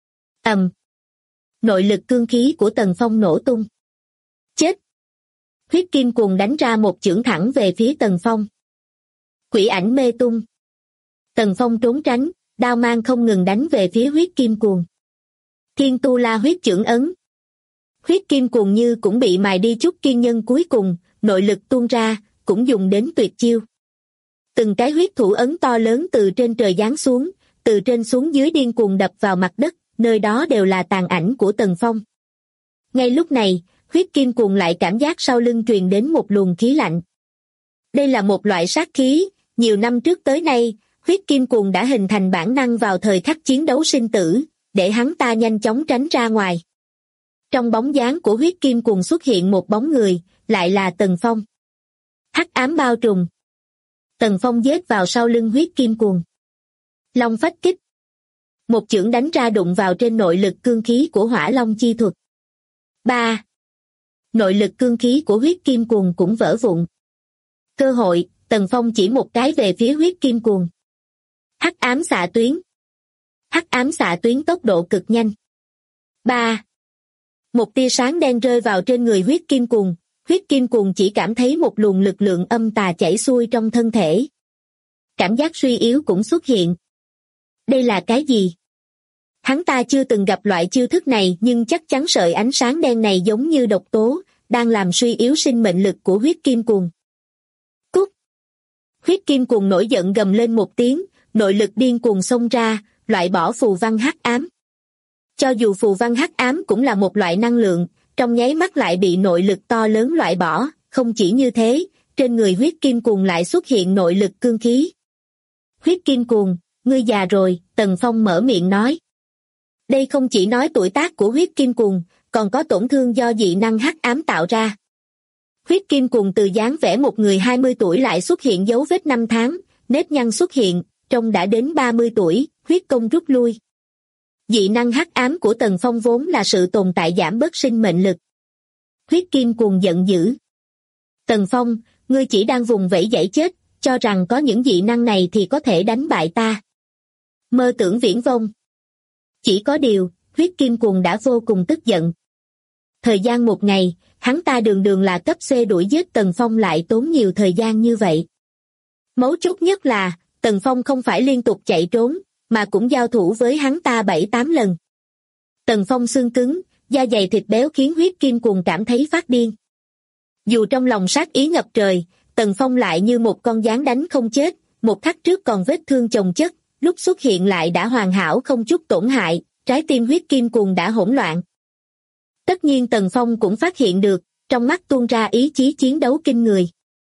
[SPEAKER 2] Nội lực cương khí của Tần Phong nổ tung. Chết! Huyết kim cuồng đánh ra một chưởng thẳng về phía Tần Phong. Quỷ ảnh mê tung. Tần Phong trốn tránh, đao mang không ngừng đánh về phía huyết kim cuồng. Thiên tu la huyết chưởng ấn. Huyết kim cuồng như cũng bị mài đi chút kiên nhân cuối cùng, nội lực tuôn ra, cũng dùng đến tuyệt chiêu. Từng cái huyết thủ ấn to lớn từ trên trời giáng xuống, từ trên xuống dưới điên cuồng đập vào mặt đất, nơi đó đều là tàn ảnh của Tần Phong. Ngay lúc này, huyết kim cuồng lại cảm giác sau lưng truyền đến một luồng khí lạnh. Đây là một loại sát khí, nhiều năm trước tới nay, huyết kim cuồng đã hình thành bản năng vào thời khắc chiến đấu sinh tử, để hắn ta nhanh chóng tránh ra ngoài. Trong bóng dáng của huyết kim cuồng xuất hiện một bóng người, lại là Tần Phong. Hắc ám bao trùm. Tần Phong giết vào sau lưng huyết kim cuồng. Long phách kích. Một chưởng đánh ra đụng vào trên nội lực cương khí của hỏa long chi thuật. 3. Nội lực cương khí của huyết kim cuồng cũng vỡ vụn. Cơ hội, Tần Phong chỉ một cái về phía huyết kim cuồng. Hắc ám xạ tuyến. Hắc ám xạ tuyến tốc độ cực nhanh. 3. Một tia sáng đen rơi vào trên người huyết kim cuồng. Huyết kim cuồng chỉ cảm thấy một luồng lực lượng âm tà chảy xuôi trong thân thể. Cảm giác suy yếu cũng xuất hiện. Đây là cái gì? Hắn ta chưa từng gặp loại chiêu thức này, nhưng chắc chắn sợi ánh sáng đen này giống như độc tố, đang làm suy yếu sinh mệnh lực của huyết kim cuồng. Cút! Huyết kim cuồng nổi giận gầm lên một tiếng, nội lực điên cuồng xông ra, loại bỏ phù văn hắc ám. Cho dù phù văn hắc ám cũng là một loại năng lượng, trong nháy mắt lại bị nội lực to lớn loại bỏ. Không chỉ như thế, trên người huyết kim cuồng lại xuất hiện nội lực cương khí. Huyết kim cuồng, ngươi già rồi, Tần Phong mở miệng nói. Đây không chỉ nói tuổi tác của huyết kim cuồng, còn có tổn thương do dị năng hắc ám tạo ra. Huyết kim cuồng từ dáng vẻ một người 20 tuổi lại xuất hiện dấu vết 5 tháng, nếp nhăn xuất hiện, trông đã đến 30 tuổi, huyết công rút lui. Dị năng hắc ám của Tần Phong vốn là sự tồn tại giảm bớt sinh mệnh lực. Huyết kim cuồng giận dữ. Tần Phong, ngươi chỉ đang vùng vẫy giải chết, cho rằng có những dị năng này thì có thể đánh bại ta. Mơ tưởng viển vông. Chỉ có điều, huyết kim cuồng đã vô cùng tức giận. Thời gian một ngày, hắn ta đường đường là cấp C đuổi giết Tần Phong lại tốn nhiều thời gian như vậy. Mấu chốt nhất là, Tần Phong không phải liên tục chạy trốn, mà cũng giao thủ với hắn ta 7-8 lần. Tần Phong xương cứng, da dày thịt béo khiến huyết kim cuồng cảm thấy phát điên. Dù trong lòng sát ý ngập trời, Tần Phong lại như một con gián đánh không chết, một khắc trước còn vết thương chồng chất, lúc xuất hiện lại đã hoàn hảo không chút tổn hại, trái tim huyết kim cuồng đã hỗn loạn. Tất nhiên Tần Phong cũng phát hiện được, trong mắt tuôn ra ý chí chiến đấu kinh người.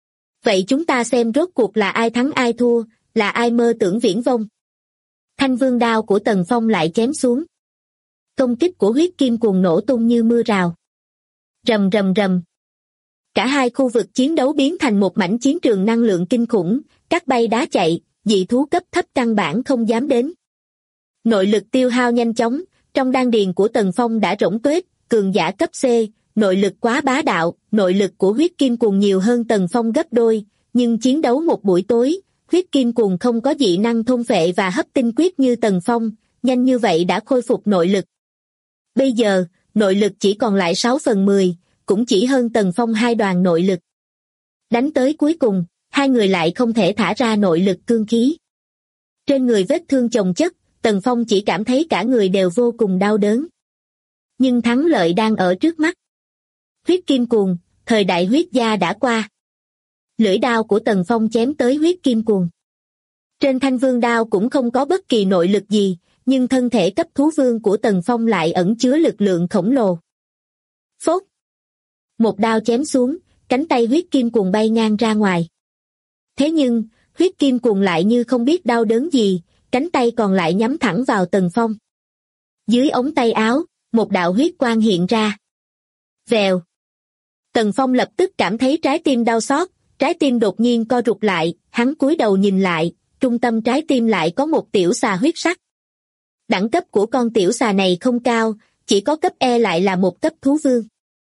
[SPEAKER 2] Vậy chúng ta xem rốt cuộc là ai thắng ai thua, là ai mơ tưởng viển vông. Thanh vương đao của Tần Phong lại chém xuống. Công kích của huyết kim cuồng nổ tung như mưa rào. Rầm rầm rầm. Cả hai khu vực chiến đấu biến thành một mảnh chiến trường năng lượng kinh khủng, cát bay đá chạy, dị thú cấp thấp căn bản không dám đến. Nội lực tiêu hao nhanh chóng, trong đan điền của Tần Phong đã rỗng tuếch, cường giả cấp C, nội lực quá bá đạo, nội lực của huyết kim cuồng nhiều hơn Tần Phong gấp đôi, nhưng chiến đấu một buổi tối, huyết kim cuồng không có dị năng thôn phệ và hấp tinh quyết như Tần Phong, nhanh như vậy đã khôi phục nội lực. Bây giờ, nội lực chỉ còn lại 6/10, cũng chỉ hơn Tần Phong 2 đoàn nội lực. Đánh tới cuối cùng, hai người lại không thể thả ra nội lực cương khí. Trên người vết thương chồng chất, Tần Phong chỉ cảm thấy cả người đều vô cùng đau đớn. Nhưng thắng lợi đang ở trước mắt. Huyết kim cuồng, thời đại huyết gia đã qua. Lưỡi đao của Tần Phong chém tới huyết kim cuồng. Trên thanh vương đao cũng không có bất kỳ nội lực gì, nhưng thân thể cấp thú vương của Tần Phong lại ẩn chứa lực lượng khổng lồ. Phốt! Một đao chém xuống, cánh tay huyết kim cuồng bay ngang ra ngoài. Thế nhưng, huyết kim cuồng lại như không biết đau đớn gì, cánh tay còn lại nhắm thẳng vào Tần Phong. Dưới ống tay áo, một đạo huyết quang hiện ra. Vèo! Tần Phong lập tức cảm thấy trái tim đau xót, trái tim đột nhiên co rụt lại, hắn cúi đầu nhìn lại, trung tâm trái tim lại có một tiểu xà huyết sắc. Đẳng cấp của con tiểu xà này không cao, chỉ có cấp E lại là một cấp thú vương.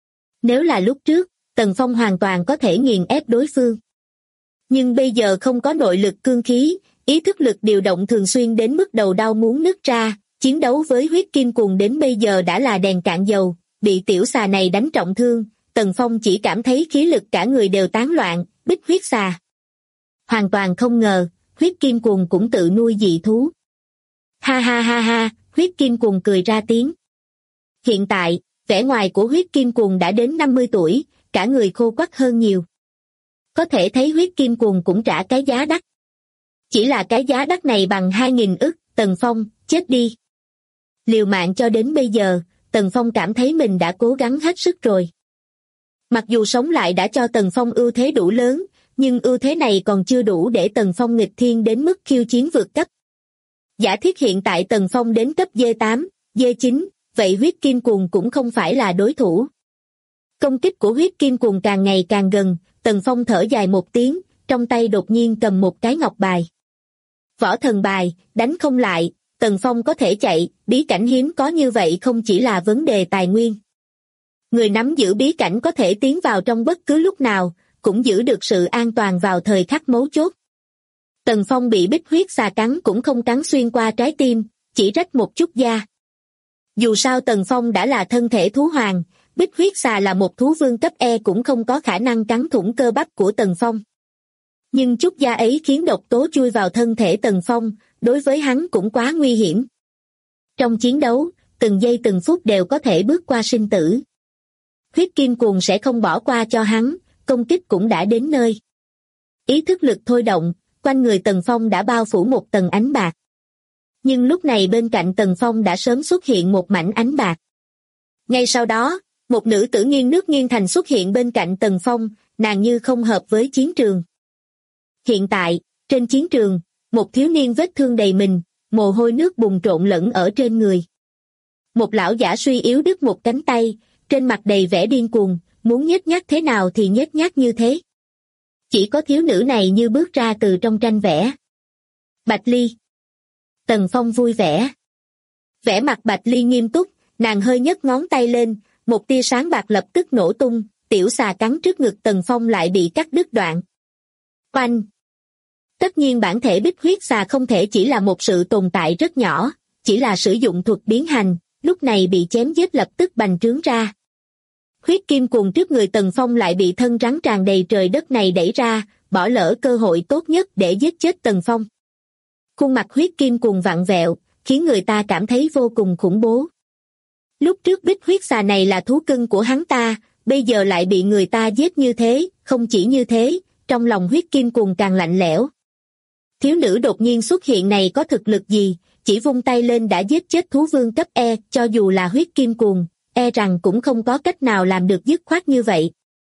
[SPEAKER 2] Nếu là lúc trước, Tần Phong hoàn toàn có thể nghiền ép đối phương. Nhưng bây giờ không có nội lực cương khí, ý thức lực điều động thường xuyên đến mức đầu đau muốn nứt ra, chiến đấu với huyết kim cuồng đến bây giờ đã là đèn cạn dầu, bị tiểu xà này đánh trọng thương, Tần Phong chỉ cảm thấy khí lực cả người đều tán loạn, bích huyết xà. Hoàn toàn không ngờ, huyết kim cuồng cũng tự nuôi dị thú. Ha ha ha ha, huyết kim cuồng cười ra tiếng. Hiện tại, vẻ ngoài của huyết kim cuồng đã đến 50 tuổi, cả người khô quắt hơn nhiều. Có thể thấy huyết kim cuồng cũng trả cái giá đắt. Chỉ là cái giá đắt này bằng 2.000 ức, Tần Phong, chết đi. Liều mạng cho đến bây giờ, Tần Phong cảm thấy mình đã cố gắng hết sức rồi. Mặc dù sống lại đã cho Tần Phong ưu thế đủ lớn, nhưng ưu thế này còn chưa đủ để Tần Phong nghịch thiên đến mức khiêu chiến vượt cấp. Giả thiết hiện tại Tần Phong đến cấp D8, D9, vậy huyết kim cuồng cũng không phải là đối thủ. Công kích của huyết kim cuồng càng ngày càng gần, Tần Phong thở dài một tiếng, trong tay đột nhiên cầm một cái ngọc bài. Võ thần bài, đánh không lại, Tần Phong có thể chạy, bí cảnh hiếm có như vậy không chỉ là vấn đề tài nguyên. Người nắm giữ bí cảnh có thể tiến vào trong bất cứ lúc nào, cũng giữ được sự an toàn vào thời khắc mấu chốt. Tần Phong bị bích huyết xà cắn cũng không cắn xuyên qua trái tim, chỉ rách một chút da. Dù sao Tần Phong đã là thân thể thú hoàng, bích huyết xà là một thú vương cấp E cũng không có khả năng cắn thủng cơ bắp của Tần Phong. Nhưng chút da ấy khiến độc tố chui vào thân thể Tần Phong, đối với hắn cũng quá nguy hiểm. Trong chiến đấu, từng giây từng phút đều có thể bước qua sinh tử. Huyết kim cuồng sẽ không bỏ qua cho hắn, công kích cũng đã đến nơi. Ý thức lực thôi động, quanh người Tần Phong đã bao phủ một tầng ánh bạc. Nhưng lúc này bên cạnh Tần Phong đã sớm xuất hiện một mảnh ánh bạc. Ngay sau đó, một nữ tử nghiêng nước nghiêng thành xuất hiện bên cạnh Tần Phong, nàng như không hợp với chiến trường. Hiện tại, trên chiến trường, một thiếu niên vết thương đầy mình, mồ hôi nước bùn trộn lẫn ở trên người. Một lão giả suy yếu đứt một cánh tay, trên mặt đầy vẻ điên cuồng, muốn nhếch nhác thế nào thì nhếch nhác như thế. Chỉ có thiếu nữ này như bước ra từ trong tranh vẽ. Bạch Ly. Tần Phong vui vẻ. Vẻ mặt Bạch Ly nghiêm túc, nàng hơi nhấc ngón tay lên, một tia sáng bạc lập tức nổ tung, tiểu xà cắn trước ngực Tần Phong lại bị cắt đứt đoạn. Oanh! Tất nhiên bản thể bích huyết xà không thể chỉ là một sự tồn tại rất nhỏ, chỉ là sử dụng thuật biến hành, lúc này bị chém giết lập tức bành trướng ra. Huyết kim cuồng trước người Tần Phong lại bị thân rắn tràn đầy trời đất này đẩy ra, bỏ lỡ cơ hội tốt nhất để giết chết Tần Phong. Khuôn mặt huyết kim cuồng vặn vẹo, khiến người ta cảm thấy vô cùng khủng bố. Lúc trước bích huyết xà này là thú cưng của hắn ta, bây giờ lại bị người ta giết như thế, không chỉ như thế, trong lòng huyết kim cuồng càng lạnh lẽo. Thiếu nữ đột nhiên xuất hiện này có thực lực gì, chỉ vung tay lên đã giết chết thú vương cấp E, cho dù là huyết kim cuồng, e rằng cũng không có cách nào làm được dứt khoát như vậy.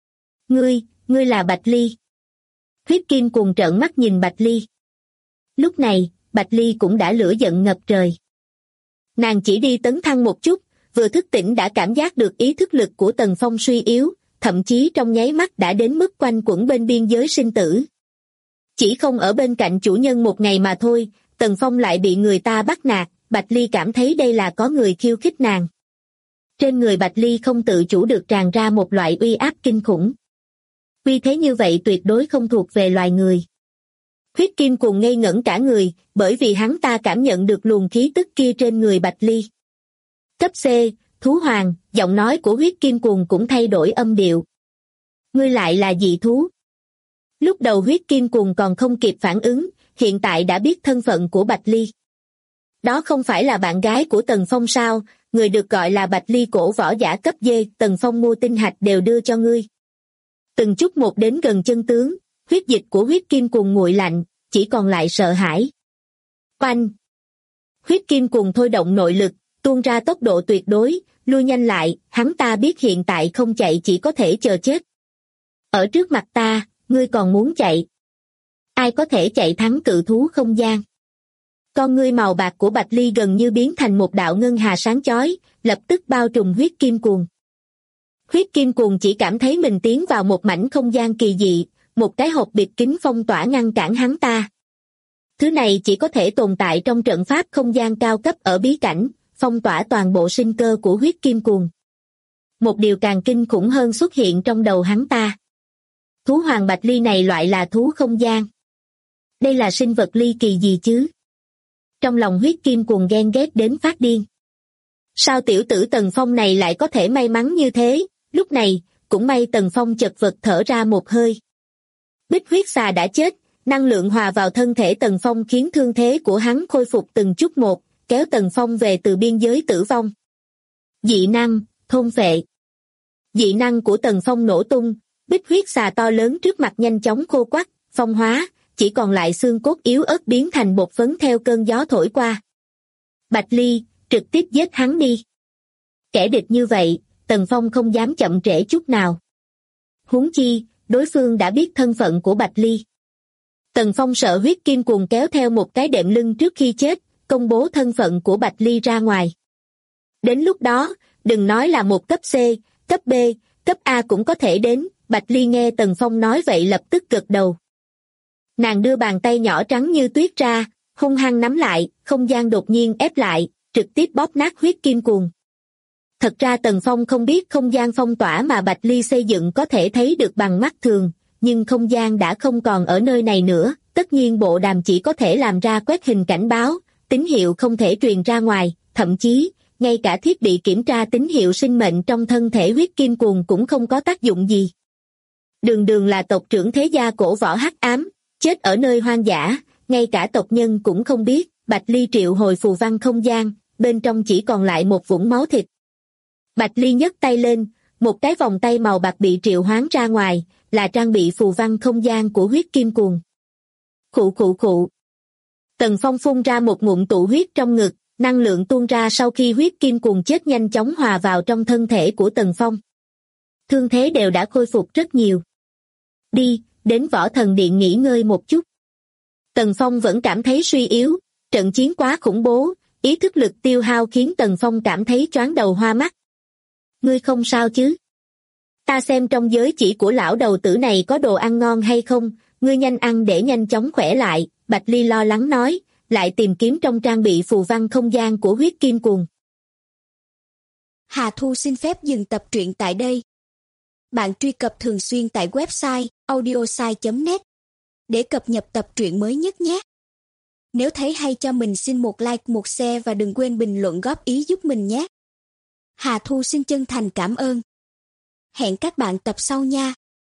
[SPEAKER 2] Ngươi là Bạch Ly. Huyết kim cuồng trợn mắt nhìn Bạch Ly. Lúc này, Bạch Ly cũng đã lửa giận ngập trời. Nàng chỉ đi tấn thăng một chút, vừa thức tỉnh đã cảm giác được ý thức lực của Tần Phong suy yếu, thậm chí trong nháy mắt đã đến mức quanh quẩn bên biên giới sinh tử. Chỉ không ở bên cạnh chủ nhân một ngày mà thôi, Tần Phong lại bị người ta bắt nạt, Bạch Ly cảm thấy đây là có người khiêu khích nàng. Trên người Bạch Ly không tự chủ được tràn ra một loại uy áp kinh khủng. Uy thế như vậy tuyệt đối không thuộc về loài người. Huyết kim cuồng ngây ngẩn cả người, bởi vì hắn ta cảm nhận được luồng khí tức kia trên người Bạch Ly. Cấp C, thú hoàng, giọng nói của huyết kim cuồng cũng thay đổi âm điệu. Ngươi lại là dị thú. Lúc đầu huyết kim cuồng còn không kịp phản ứng, hiện tại đã biết thân phận của Bạch Ly. Đó không phải là bạn gái của Tần Phong sao, người được gọi là Bạch Ly cổ võ giả cấp D, Tần Phong mua tinh hạch đều đưa cho ngươi. Từng chút một đến gần chân tướng, huyết dịch của huyết kim cuồng nguội lạnh, chỉ còn lại sợ hãi. Oanh! Huyết kim cuồng thôi động nội lực, tuôn ra tốc độ tuyệt đối, lui nhanh lại, hắn ta biết hiện tại không chạy chỉ có thể chờ chết. Ở trước mặt ta, ngươi còn muốn chạy? Ai có thể chạy thắng cự thú không gian? Con ngươi màu bạc của Bạch Ly gần như biến thành một đạo ngân hà sáng chói, lập tức bao trùm huyết kim cuồng. Huyết kim cuồng chỉ cảm thấy mình tiến vào một mảnh không gian kỳ dị, một cái hộp bịt kín phong tỏa ngăn cản hắn ta. Thứ này chỉ có thể tồn tại trong trận pháp không gian cao cấp ở bí cảnh, phong tỏa toàn bộ sinh cơ của huyết kim cuồng. Một điều càng kinh khủng hơn xuất hiện trong đầu hắn ta. Thú hoàng Bạch Ly này loại là thú không gian. Đây là sinh vật ly kỳ gì chứ? Trong lòng huyết kim cuồng ghen ghét đến phát điên. Sao tiểu tử Tần Phong này lại có thể may mắn như thế? Lúc này, cũng may Tần Phong chật vật thở ra một hơi. Bích huyết xà đã chết, năng lượng hòa vào thân thể Tần Phong khiến thương thế của hắn khôi phục từng chút một, kéo Tần Phong về từ biên giới tử vong. Dị năng, thôn phệ. Dị năng của Tần Phong nổ tung, bích huyết xà to lớn trước mặt nhanh chóng khô quắt, phong hóa, chỉ còn lại xương cốt yếu ớt biến thành bột phấn theo cơn gió thổi qua. Bạch Ly, trực tiếp giết hắn đi. Kẻ địch như vậy, Tần Phong không dám chậm trễ chút nào. Huống chi, đối phương đã biết thân phận của Bạch Ly. Tần Phong sợ huyết kim cuồng kéo theo một cái đệm lưng trước khi chết, công bố thân phận của Bạch Ly ra ngoài. Đến lúc đó, đừng nói là một cấp C, cấp B, cấp A cũng có thể đến, Bạch Ly nghe Tần Phong nói vậy lập tức gật đầu. Nàng đưa bàn tay nhỏ trắng như tuyết ra, hung hăng nắm lại, không gian đột nhiên ép lại, trực tiếp bóp nát huyết kim cuồng. Thật ra Tần Phong không biết không gian phong tỏa mà Bạch Ly xây dựng có thể thấy được bằng mắt thường, nhưng không gian đã không còn ở nơi này nữa, tất nhiên bộ đàm chỉ có thể làm ra quét hình cảnh báo, tín hiệu không thể truyền ra ngoài, thậm chí, ngay cả thiết bị kiểm tra tín hiệu sinh mệnh trong thân thể huyết kim cuồng cũng không có tác dụng gì. Đường Đường là tộc trưởng thế gia cổ võ hắc ám, chết ở nơi hoang dã, ngay cả tộc nhân cũng không biết, Bạch Ly triệu hồi phù văn không gian, bên trong chỉ còn lại một vũng máu thịt. Bạch Ly nhấc tay lên, một cái vòng tay màu bạc bị triệu hoán ra ngoài, là trang bị phù văn không gian của huyết kim cuồng. Khụ khụ khụ. Tần Phong phun ra một ngụm tụ huyết trong ngực, năng lượng tuôn ra sau khi huyết kim cuồng chết nhanh chóng hòa vào trong thân thể của Tần Phong. Thương thế đều đã khôi phục rất nhiều. Đi, đến Võ Thần Điện nghỉ ngơi một chút. Tần Phong vẫn cảm thấy suy yếu, trận chiến quá khủng bố, ý thức lực tiêu hao khiến Tần Phong cảm thấy choáng đầu hoa mắt. Ngươi không sao chứ? Ta xem trong giới chỉ của lão đầu tử này có đồ ăn ngon hay không, ngươi nhanh ăn để nhanh chóng khỏe lại, Bạch Ly lo lắng nói, lại tìm kiếm trong trang bị phù văn không gian của huyết kim cuồng.
[SPEAKER 3] Hà Thu xin phép dừng tập truyện tại đây. Bạn truy cập thường xuyên tại website audiosai.net để cập nhật tập truyện mới nhất nhé. Nếu thấy hay cho mình xin một like, một share và đừng quên bình luận góp ý giúp mình nhé. Hà Thu xin chân thành cảm ơn. Hẹn các bạn tập sau nha.